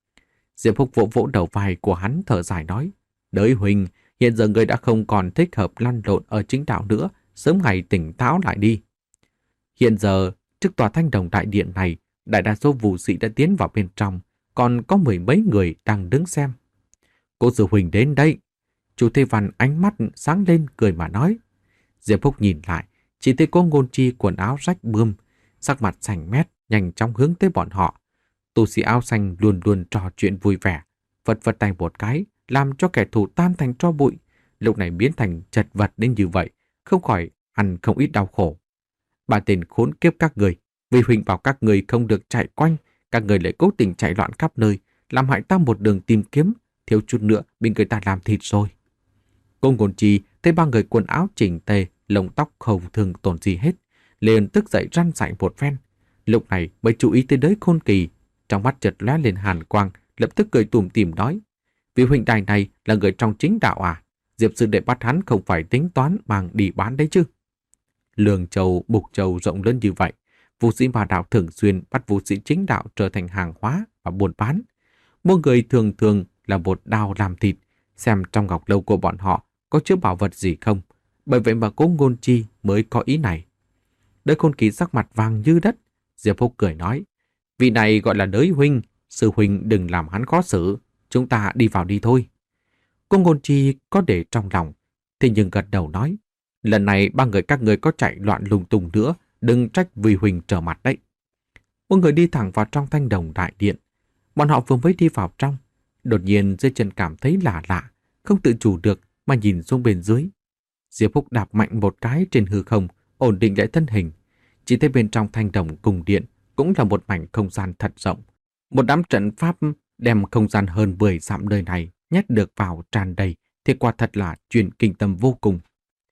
Diệp Húc vỗ vỗ đầu vai của hắn thở dài nói, Đới huynh, hiện giờ người đã không còn thích hợp lăn lộn ở chính đạo nữa, sớm ngày tỉnh táo lại đi. Hiện giờ, trước tòa Thanh Đồng đại điện này, đại đa số vũ sĩ đã tiến vào bên trong, còn có mười mấy người đang đứng xem. Cô sư huynh đến đây. Chu Thế Văn ánh mắt sáng lên cười mà nói. Diệp Húc nhìn lại, chỉ thấy cô Ngôn Chi quần áo rách bươm, sắc mặt xanh mét, nhanh chóng hướng tới bọn họ. Tu sĩ áo xanh luôn luôn trò chuyện vui vẻ, vật vật tay một cái, làm cho kẻ thù tan thành tro bụi. Lúc này biến thành chật vật đến như vậy, không khỏi ăn không ít đau khổ. Ba tên khốn kiếp các người, vì huynh bảo các người không được chạy quanh, các người lại cố tình chạy loạn khắp nơi, làm hại ta một đường tìm kiếm, thiếu chút nữa bị người ta làm thịt rồi. Cô Ngôn Chi thấy ba người quần áo chỉnh tề, lông tóc không thương tổn gì hết, liền tức dậy răn dạy một phen. Lúc này mới chú ý tới Đới Khôn Kỳ, trong mắt chợt lóe lên hàn quang, lập tức cười tủm tỉm nói: "Vị huynh đài này là người trong chính đạo à? Diệp sư đệ bắt hắn không phải tính toán mang đi bán đấy chứ?" Lương Châu, Bục Châu rộng lớn như vậy, vũ sĩ ma đạo thường xuyên bắt vũ sĩ chính đạo trở thành hàng hóa và buôn bán. Mỗi người thường thường là một đao làm thịt, xem trong ngọc lâu của bọn họ có chứa bảo vật gì không. Bởi vậy mà Cố Ngôn Chi mới có ý này. Đới Khôn Kỳ sắc mặt vàng như đất. Diệp Húc cười nói: "Vị này gọi là Đới huynh, sư huynh đừng làm hắn khó xử, chúng ta đi vào đi thôi." Cố Ngôn Chi có để trong lòng, thế nhưng gật đầu nói: "Lần này ba người các người có chạy loạn lung tung nữa, đừng trách vì huynh trở mặt đấy." Một người đi thẳng vào trong Thanh Đồng đại điện. Bọn họ vừa mới đi vào trong, đột nhiên dưới chân cảm thấy lạ lạ, không tự chủ được mà nhìn xuống bên dưới. Diệp Húc đạp mạnh một cái trên hư không, ổn định lại thân hình. Chỉ thấy bên trong Thanh Đồng cùng điện cũng là một mảnh không gian thật rộng. Một đám trận pháp đem không gian hơn mười dặm nơi này nhét được vào tràn đầy, thì quả thật là chuyện kinh tâm vô cùng.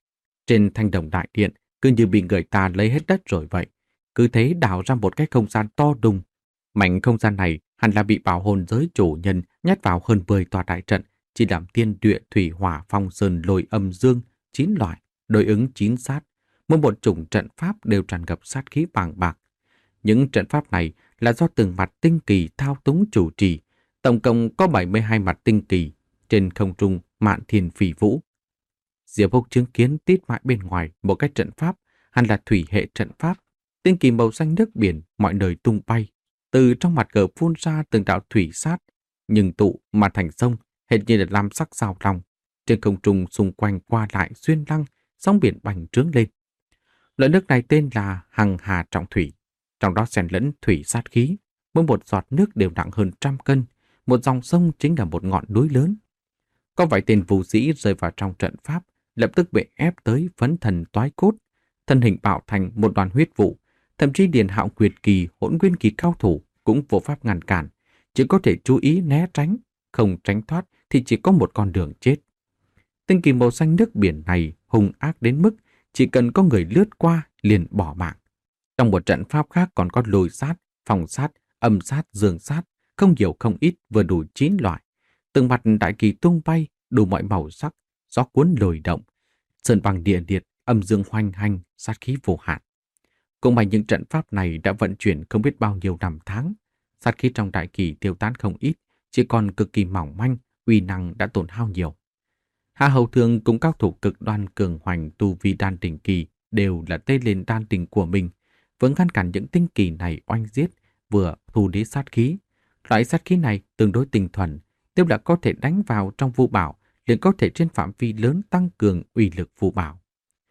Trên Thanh Đồng đại điện cứ như bị người ta lấy hết đất rồi vậy, cứ thế đào ra một cái không gian to đùng. Mảnh không gian này hẳn là bị bảo hồn giới chủ nhân nhét vào hơn mười tòa đại trận, chỉ làm thiên địa thủy hỏa phong sơn lôi âm dương chín loại, đối ứng chín sát. Mỗi một chủng trận pháp đều tràn ngập sát khí bàng bạc. Những trận pháp này là do từng mặt tinh kỳ thao túng chủ trì, tổng cộng có bảy mươi hai mặt tinh kỳ, trên không trung mạn thiên phỉ vũ. Diệp Húc chứng kiến tít mãi bên ngoài một cái trận pháp, hẳn là thủy hệ trận pháp. Tinh kỳ màu xanh nước biển mọi nơi tung bay, từ trong mặt cờ phun ra từng đạo thủy sát, nhưng tụ mà thành sông, hệt như là lam sắc sao long. Trên không trung xung quanh qua lại xuyên lăng, sóng biển bành trướng lên. Loại nước này tên là Hằng Hà Trọng Thủy, trong đó xen lẫn thủy sát khí, mỗi một giọt nước đều nặng hơn trăm cân, một dòng sông chính là một ngọn núi lớn. Có vài tên vũ sĩ rơi vào trong trận pháp, lập tức bị ép tới phấn thần toái cốt, thân hình bạo thành một đoàn huyết vụ. Thậm chí Điền Hạo Nguyệt kỳ, Hỗn Nguyên kỳ cao thủ cũng vô pháp ngăn cản, chỉ có thể chú ý né tránh, không tránh thoát thì chỉ có một con đường chết. Tinh kỳ màu xanh nước biển này hung ác đến mức chỉ cần có người lướt qua liền bỏ mạng. Trong một trận pháp khác còn có lôi sát, phòng sát, âm sát, dương sát, không nhiều không ít, vừa đủ chín loại. Từng mặt đại kỳ tung bay, đủ mọi màu sắc, gió cuốn lồi động, sơn băng địa liệt, âm dương hoành hành, sát khí vô hạn. Cũng may những trận pháp này đã vận chuyển không biết bao nhiêu năm tháng, sát khí trong đại kỳ tiêu tán không ít, chỉ còn cực kỳ mỏng manh, uy năng đã tổn hao nhiều. Hạ Hầu Thường cùng cao thủ cực đoan cường hoành tu vi đan đỉnh kỳ đều là tê lên đan đỉnh của mình, vừa ngăn cản những tinh kỳ này oanh giết, vừa thu đế sát khí. Loại sát khí này tương đối tinh thuần, nếu đã có thể đánh vào trong phù bảo, liền có thể trên phạm vi lớn tăng cường uy lực phù bảo.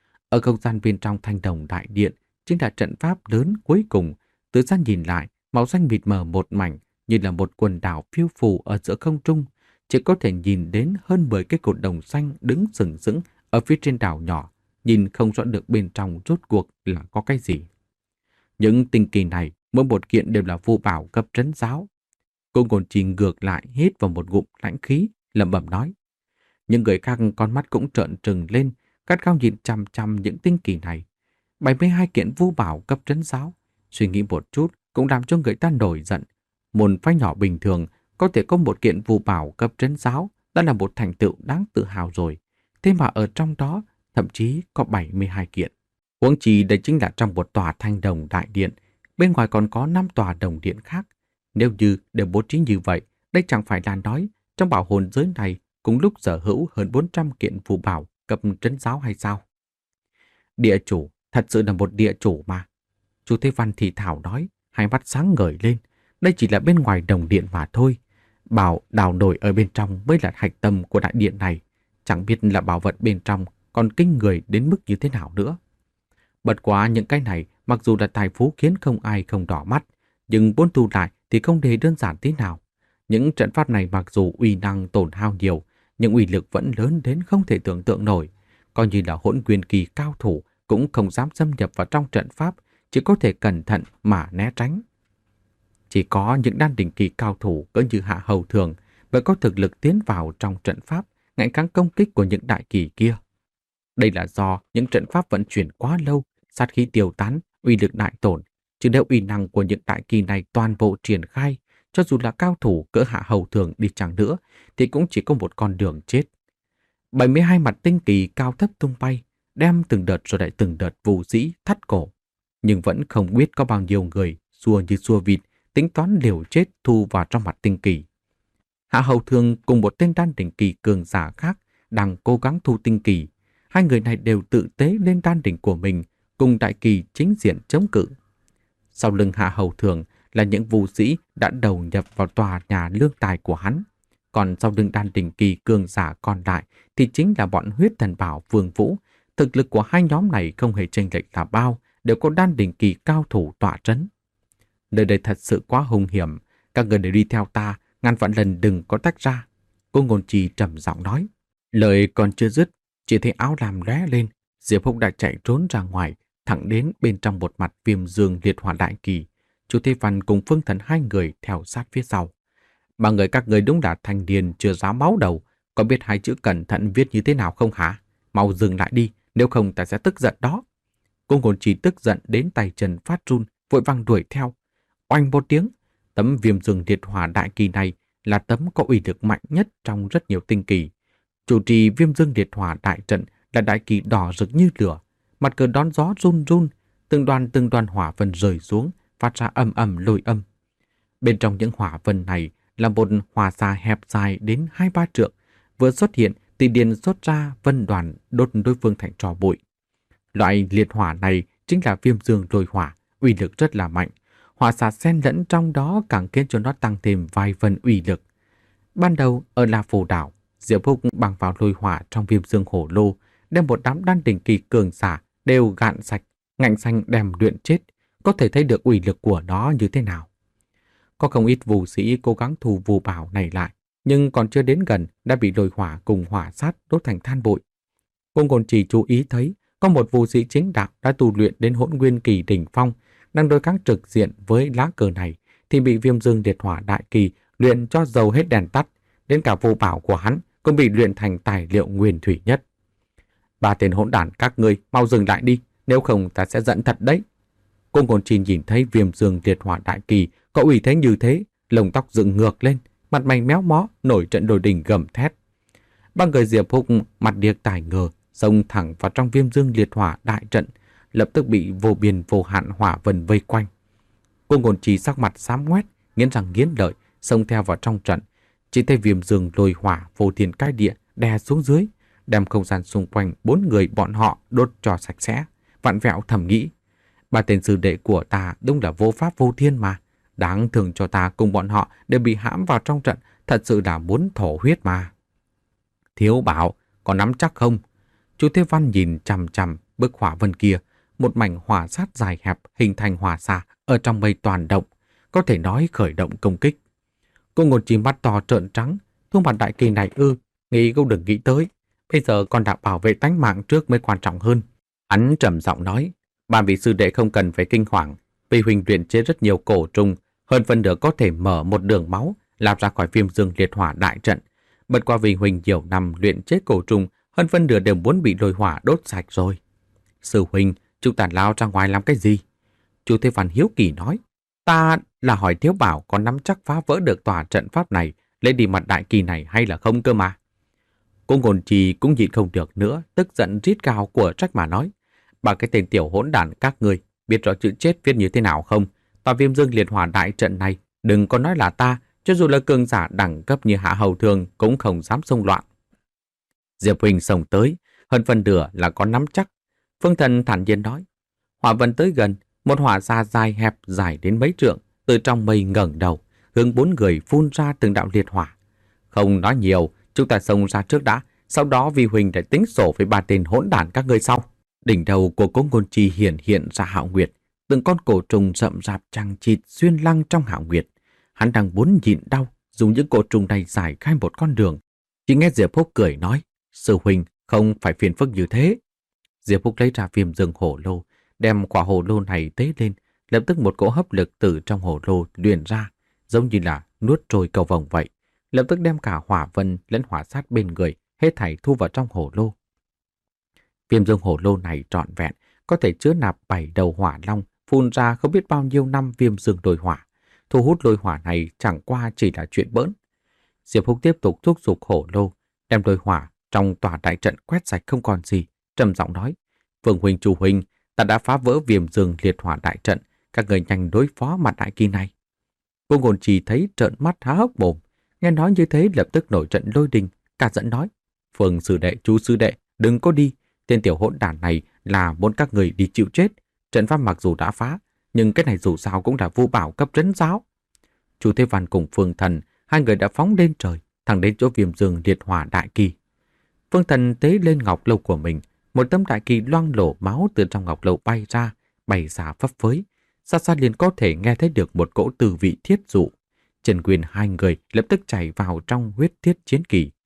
Ở không gian bên trong Thanh Đồng Đại Điện chính là trận pháp lớn cuối cùng. Từ xa nhìn lại, màu xanh mịt mờ một mảnh, như là một quần đảo phiêu phù ở giữa không trung, chỉ có thể nhìn đến hơn mười cái cột đồng xanh đứng sừng sững ở phía trên đảo nhỏ, nhìn không rõ được bên trong rốt cuộc là có cái gì. Những tinh kỳ này, mỗi một kiện đều là vô bảo cấp trấn giáo. Cô Ngôn Trì ngược lại hít vào một ngụm lãnh khí, lẩm bẩm nói. Những người khác con mắt cũng trợn trừng lên, gắt gao nhìn chằm chằm những tinh kỳ này. bảy mươi hai kiện vô bảo cấp trấn giáo, suy nghĩ một chút cũng làm cho người ta nổi giận. Môn phái nhỏ bình thường có thể có một kiện vô bảo cấp trấn giáo đã là một thành tựu đáng tự hào rồi. Thế mà ở trong đó thậm chí có bảy mươi hai kiện. Huống chi đây chính là trong một tòa Thanh Đồng Đại Điện, bên ngoài còn có năm tòa đồng điện khác. Nếu như đều bố trí như vậy, đây chẳng phải là nói trong bảo hồn giới này cùng lúc sở hữu hơn bốn trăm kiện phù bảo cấp trấn giáo hay sao? Địa chủ, thật sự là một địa chủ mà. Chu Thế Văn thì thảo nói, hai mắt sáng ngời lên. Đây chỉ là bên ngoài đồng điện mà thôi. Bảo đào nổi ở bên trong mới là hạch tâm của đại điện này. Chẳng biết là bảo vật bên trong còn kinh người đến mức như thế nào nữa. Bật quá những cái này, mặc dù là tài phú khiến không ai không đỏ mắt, nhưng bốn thu lại thì không hề đơn giản thế nào. Những trận pháp này mặc dù uy năng tổn hao nhiều, nhưng uy lực vẫn lớn đến không thể tưởng tượng nổi. Coi như là Hỗn Nguyên kỳ cao thủ cũng không dám xâm nhập vào trong trận pháp, chỉ có thể cẩn thận mà né tránh. Chỉ có những đan đỉnh kỳ cao thủ cỡ như Hạ Hầu Thường mới có thực lực tiến vào trong trận pháp, ngăn kháng công kích của những đại kỳ kia. Đây là do những trận pháp vận chuyển quá lâu, sát khí tiêu tán, uy lực đại tổn. Chứ nếu uy năng của những đại kỳ này toàn bộ triển khai, cho dù là cao thủ cỡ Hạ Hầu Thường đi chẳng nữa, thì cũng chỉ có một con đường chết. bảy mươi hai mặt tinh kỳ cao thấp tung bay, đem từng đợt rồi lại từng đợt vũ sĩ thắt cổ. Nhưng vẫn không biết có bao nhiêu người xua như xua vịt, tính toán liều chết thu vào trong mặt tinh kỳ. Hạ Hầu Thường cùng một tên đan đỉnh kỳ cường giả khác đang cố gắng thu tinh kỳ. Hai người này đều tự tế lên đan đỉnh của mình, cùng đại kỳ chính diện chống cự. Sau lưng Hạ Hầu Thường là những vũ sĩ đã đầu nhập vào tòa nhà lương tài của hắn. Còn sau lưng đan đỉnh kỳ cường giả còn lại thì chính là bọn huyết thần bảo Vương Vũ. Thực lực của hai nhóm này không hề chênh lệch là bao, đều có đan đỉnh kỳ cao thủ tọa trấn. Nơi đây thật sự quá hung hiểm, các người đều đi theo ta, ngàn vạn lần đừng có tách ra. Cô Ngôn Trì trầm giọng nói. Lời còn chưa dứt, chỉ thấy áo lam lóe lên, Diệp Húc đã chạy trốn ra ngoài, thẳng đến bên trong một mặt Viêm Dương liệt hỏa đại kỳ. Chu Thế Văn cùng Phương Thần hai người theo sát phía sau. Ba người các người đúng là thanh niên chưa dám máu đầu, có biết hai chữ cẩn thận viết như thế nào không hả? Mau dừng lại đi, nếu không ta sẽ tức giận đó. Cô Ngôn Trì tức giận đến tay chân phát run, vội vàng đuổi theo. Oanh một tiếng, tấm Viêm Dương liệt hỏa đại kỳ này là tấm có uy lực mạnh nhất trong rất nhiều tinh kỳ. Chủ trì Viêm Dương liệt hỏa đại trận là đại kỳ đỏ rực như lửa, mặt cờ đón gió run run, từng đoàn từng đoàn hỏa vân rơi xuống, phát ra ầm ầm lôi âm. Bên trong những hỏa vân này là một hỏa xà hẹp dài đến hai ba trượng, vừa xuất hiện thì điền xuất ra vân đoàn đốt đối phương thành tro bụi. Loại liệt hỏa này chính là Viêm Dương lôi hỏa, uy lực rất là mạnh. Hỏa xà xen lẫn trong đó càng khiến cho nó tăng thêm vài phần uy lực. Ban đầu ở La Phù đảo, Diệp Húc bằng vào lôi hỏa trong Viêm Dương hổ lô, đem một đám đan đỉnh kỳ cường giả đều gạn sạch, ngạnh xanh đem luyện chết, có thể thấy được uy lực của nó như thế nào. Có không ít vũ sĩ cố gắng thu phù bảo này lại, nhưng còn chưa đến gần đã bị lôi hỏa cùng hỏa sát đốt thành than bụi. Cô còn chỉ chú ý thấy có một vũ sĩ chính đạo đã tu luyện đến hỗn nguyên kỳ đỉnh phong, đang đối kháng trực diện với lá cờ này thì bị Viêm Dương Liệt Hỏa Đại Kỳ luyện cho dầu hết đèn tắt, đến cả phù bảo của hắn cũng bị luyện thành tài liệu nguyên thủy nhất. Ba tên hỗn đản các ngươi mau dừng lại đi, nếu không ta sẽ giận thật đấy. Cô còn chỉ nhìn thấy Viêm Dương Liệt Hỏa Đại Kỳ có uy thế như thế, lông tóc dựng ngược lên, mặt mày méo mó, nổi trận đồi đỉnh gầm thét. Ba người Diệp Húc mặt điếc tài ngờ, xông thẳng vào trong Viêm Dương Liệt Hỏa đại trận, lập tức bị vô biên vô hạn hỏa vân vây quanh. Cô ngôn trì sắc mặt xám ngoét, nghiến răng nghiến lợi, xông theo vào trong trận. Chỉ thấy Viêm Dương lôi hỏa vô thiên cai địa đè xuống dưới, đem không gian xung quanh bốn người bọn họ đốt cho sạch sẽ. Vặn vẹo thầm nghĩ, ba tên sư đệ của ta đúng là vô pháp vô thiên mà, đáng thương cho ta cùng bọn họ đều bị hãm vào trong trận, thật sự là muốn thổ huyết mà. Thiếu Bảo, có nắm chắc không? Chu Thế Văn nhìn chằm chằm bức hỏa vân kia, một mảnh hỏa sát dài hẹp hình thành hỏa xà ở trong mây toàn động, có thể nói khởi động công kích. Cô ngột chỉ mắt to trợn trắng, thu mặt đại kỳ này ư, nghĩ cũng đừng nghĩ tới, bây giờ còn đã bảo vệ tánh mạng trước mới quan trọng hơn. Hắn trầm giọng nói, ba vị sư đệ không cần phải kinh hoàng, vì huynh luyện chế rất nhiều cổ trùng, hơn phân nửa có thể mở một đường máu làm ra khỏi Viêm Dương Liệt Hỏa đại trận. Bất qua vì huynh nhiều năm luyện chế cổ trùng, hơn phân nửa đều muốn bị lôi hỏa đốt sạch rồi. Sư huynh, chúng ta lao ra ngoài làm cái gì? Chu Thế Văn hiếu kỳ nói, ta là hỏi Thiếu Bảo có nắm chắc phá vỡ được tòa trận pháp này, lấy đi mặt đại kỳ này hay là không cơ mà. Cô ngôn trì cũng nhịn không được nữa, tức giận rít gào của trách mà nói, ba cái tên tiểu hỗn đản các ngươi biết rõ chữ chết viết như thế nào không? Tòa Viêm Dương Liệt Hỏa đại trận này, đừng có nói là ta, cho dù là cường giả đẳng cấp như Hạ Hầu Thường cũng không dám xông loạn. Diệp huynh xông tới, hơn phần nửa là có nắm chắc. Phương Thần thản nhiên nói, hỏa vân tới gần, một hỏa xa dài hẹp dài đến mấy trượng, từ trong mây ngẩng đầu, hướng bốn người phun ra từng đạo liệt hỏa. Không nói nhiều, chúng ta xông ra trước đã, sau đó vi huynh để tính sổ với ba tên hỗn đản các ngươi sau. Đỉnh đầu của Cố Ngôn Chi hiển hiện ra Hạo Nguyệt, từng con cổ trùng rậm rạp chằng chịt xuyên lăng trong Hạo Nguyệt. Hắn đang muốn nhịn đau, dùng những cổ trùng này giải khai một con đường. Chỉ nghe Diệp Húc cười nói, sư huynh không phải phiền phức như thế. Diệp Húc lấy ra Viêm Dương hổ lô, đem quả hổ lô này tế lên, lập tức một cỗ hấp lực từ trong hổ lô luyện ra, giống như là nuốt trôi cầu vồng vậy. Lập tức đem cả hỏa vân lẫn hỏa sát bên người hết thảy thu vào trong hổ lô. Viêm Dương hổ lô này trọn vẹn có thể chứa nạp bảy đầu hỏa long, phun ra không biết bao nhiêu năm viêm dương lôi hỏa. Thu hút lôi hỏa này chẳng qua chỉ là chuyện bỡn. Diệp Húc tiếp tục thúc giục hổ lô, đem lôi hỏa trong tòa đại trận quét sạch không còn gì, trầm giọng nói, Phương huynh, Chu huynh, ta đã phá vỡ Viêm Dương Liệt Hỏa đại trận, các người nhanh đối phó mặt đại kỳ này. Cô Ngôn Trì thấy trợn mắt há hốc mồm, nghe nói như thế lập tức nổi trận lôi đình, cả giận nói, Phương sư đệ, Chu sư đệ, đừng có đi, tên tiểu hỗn đản này là muốn các người đi chịu chết. Trận pháp mặc dù đã phá, nhưng cái này dù sao cũng là vu bảo cấp trấn giáo. Chu Thế Văn cùng Phương Thần, hai người đã phóng lên trời, thẳng đến chỗ Viêm Dương Liệt Hỏa đại kỳ. Phương Thần tế lên ngọc lâu của mình, một tấm đại kỳ loang lổ máu từ trong ngọc lâu bay ra, bay ra phấp phới, xa xa liền có thể nghe thấy được một cỗ từ vị thiết dụ. Trần Quyền hai người lập tức chạy vào trong huyết thiết chiến kỳ.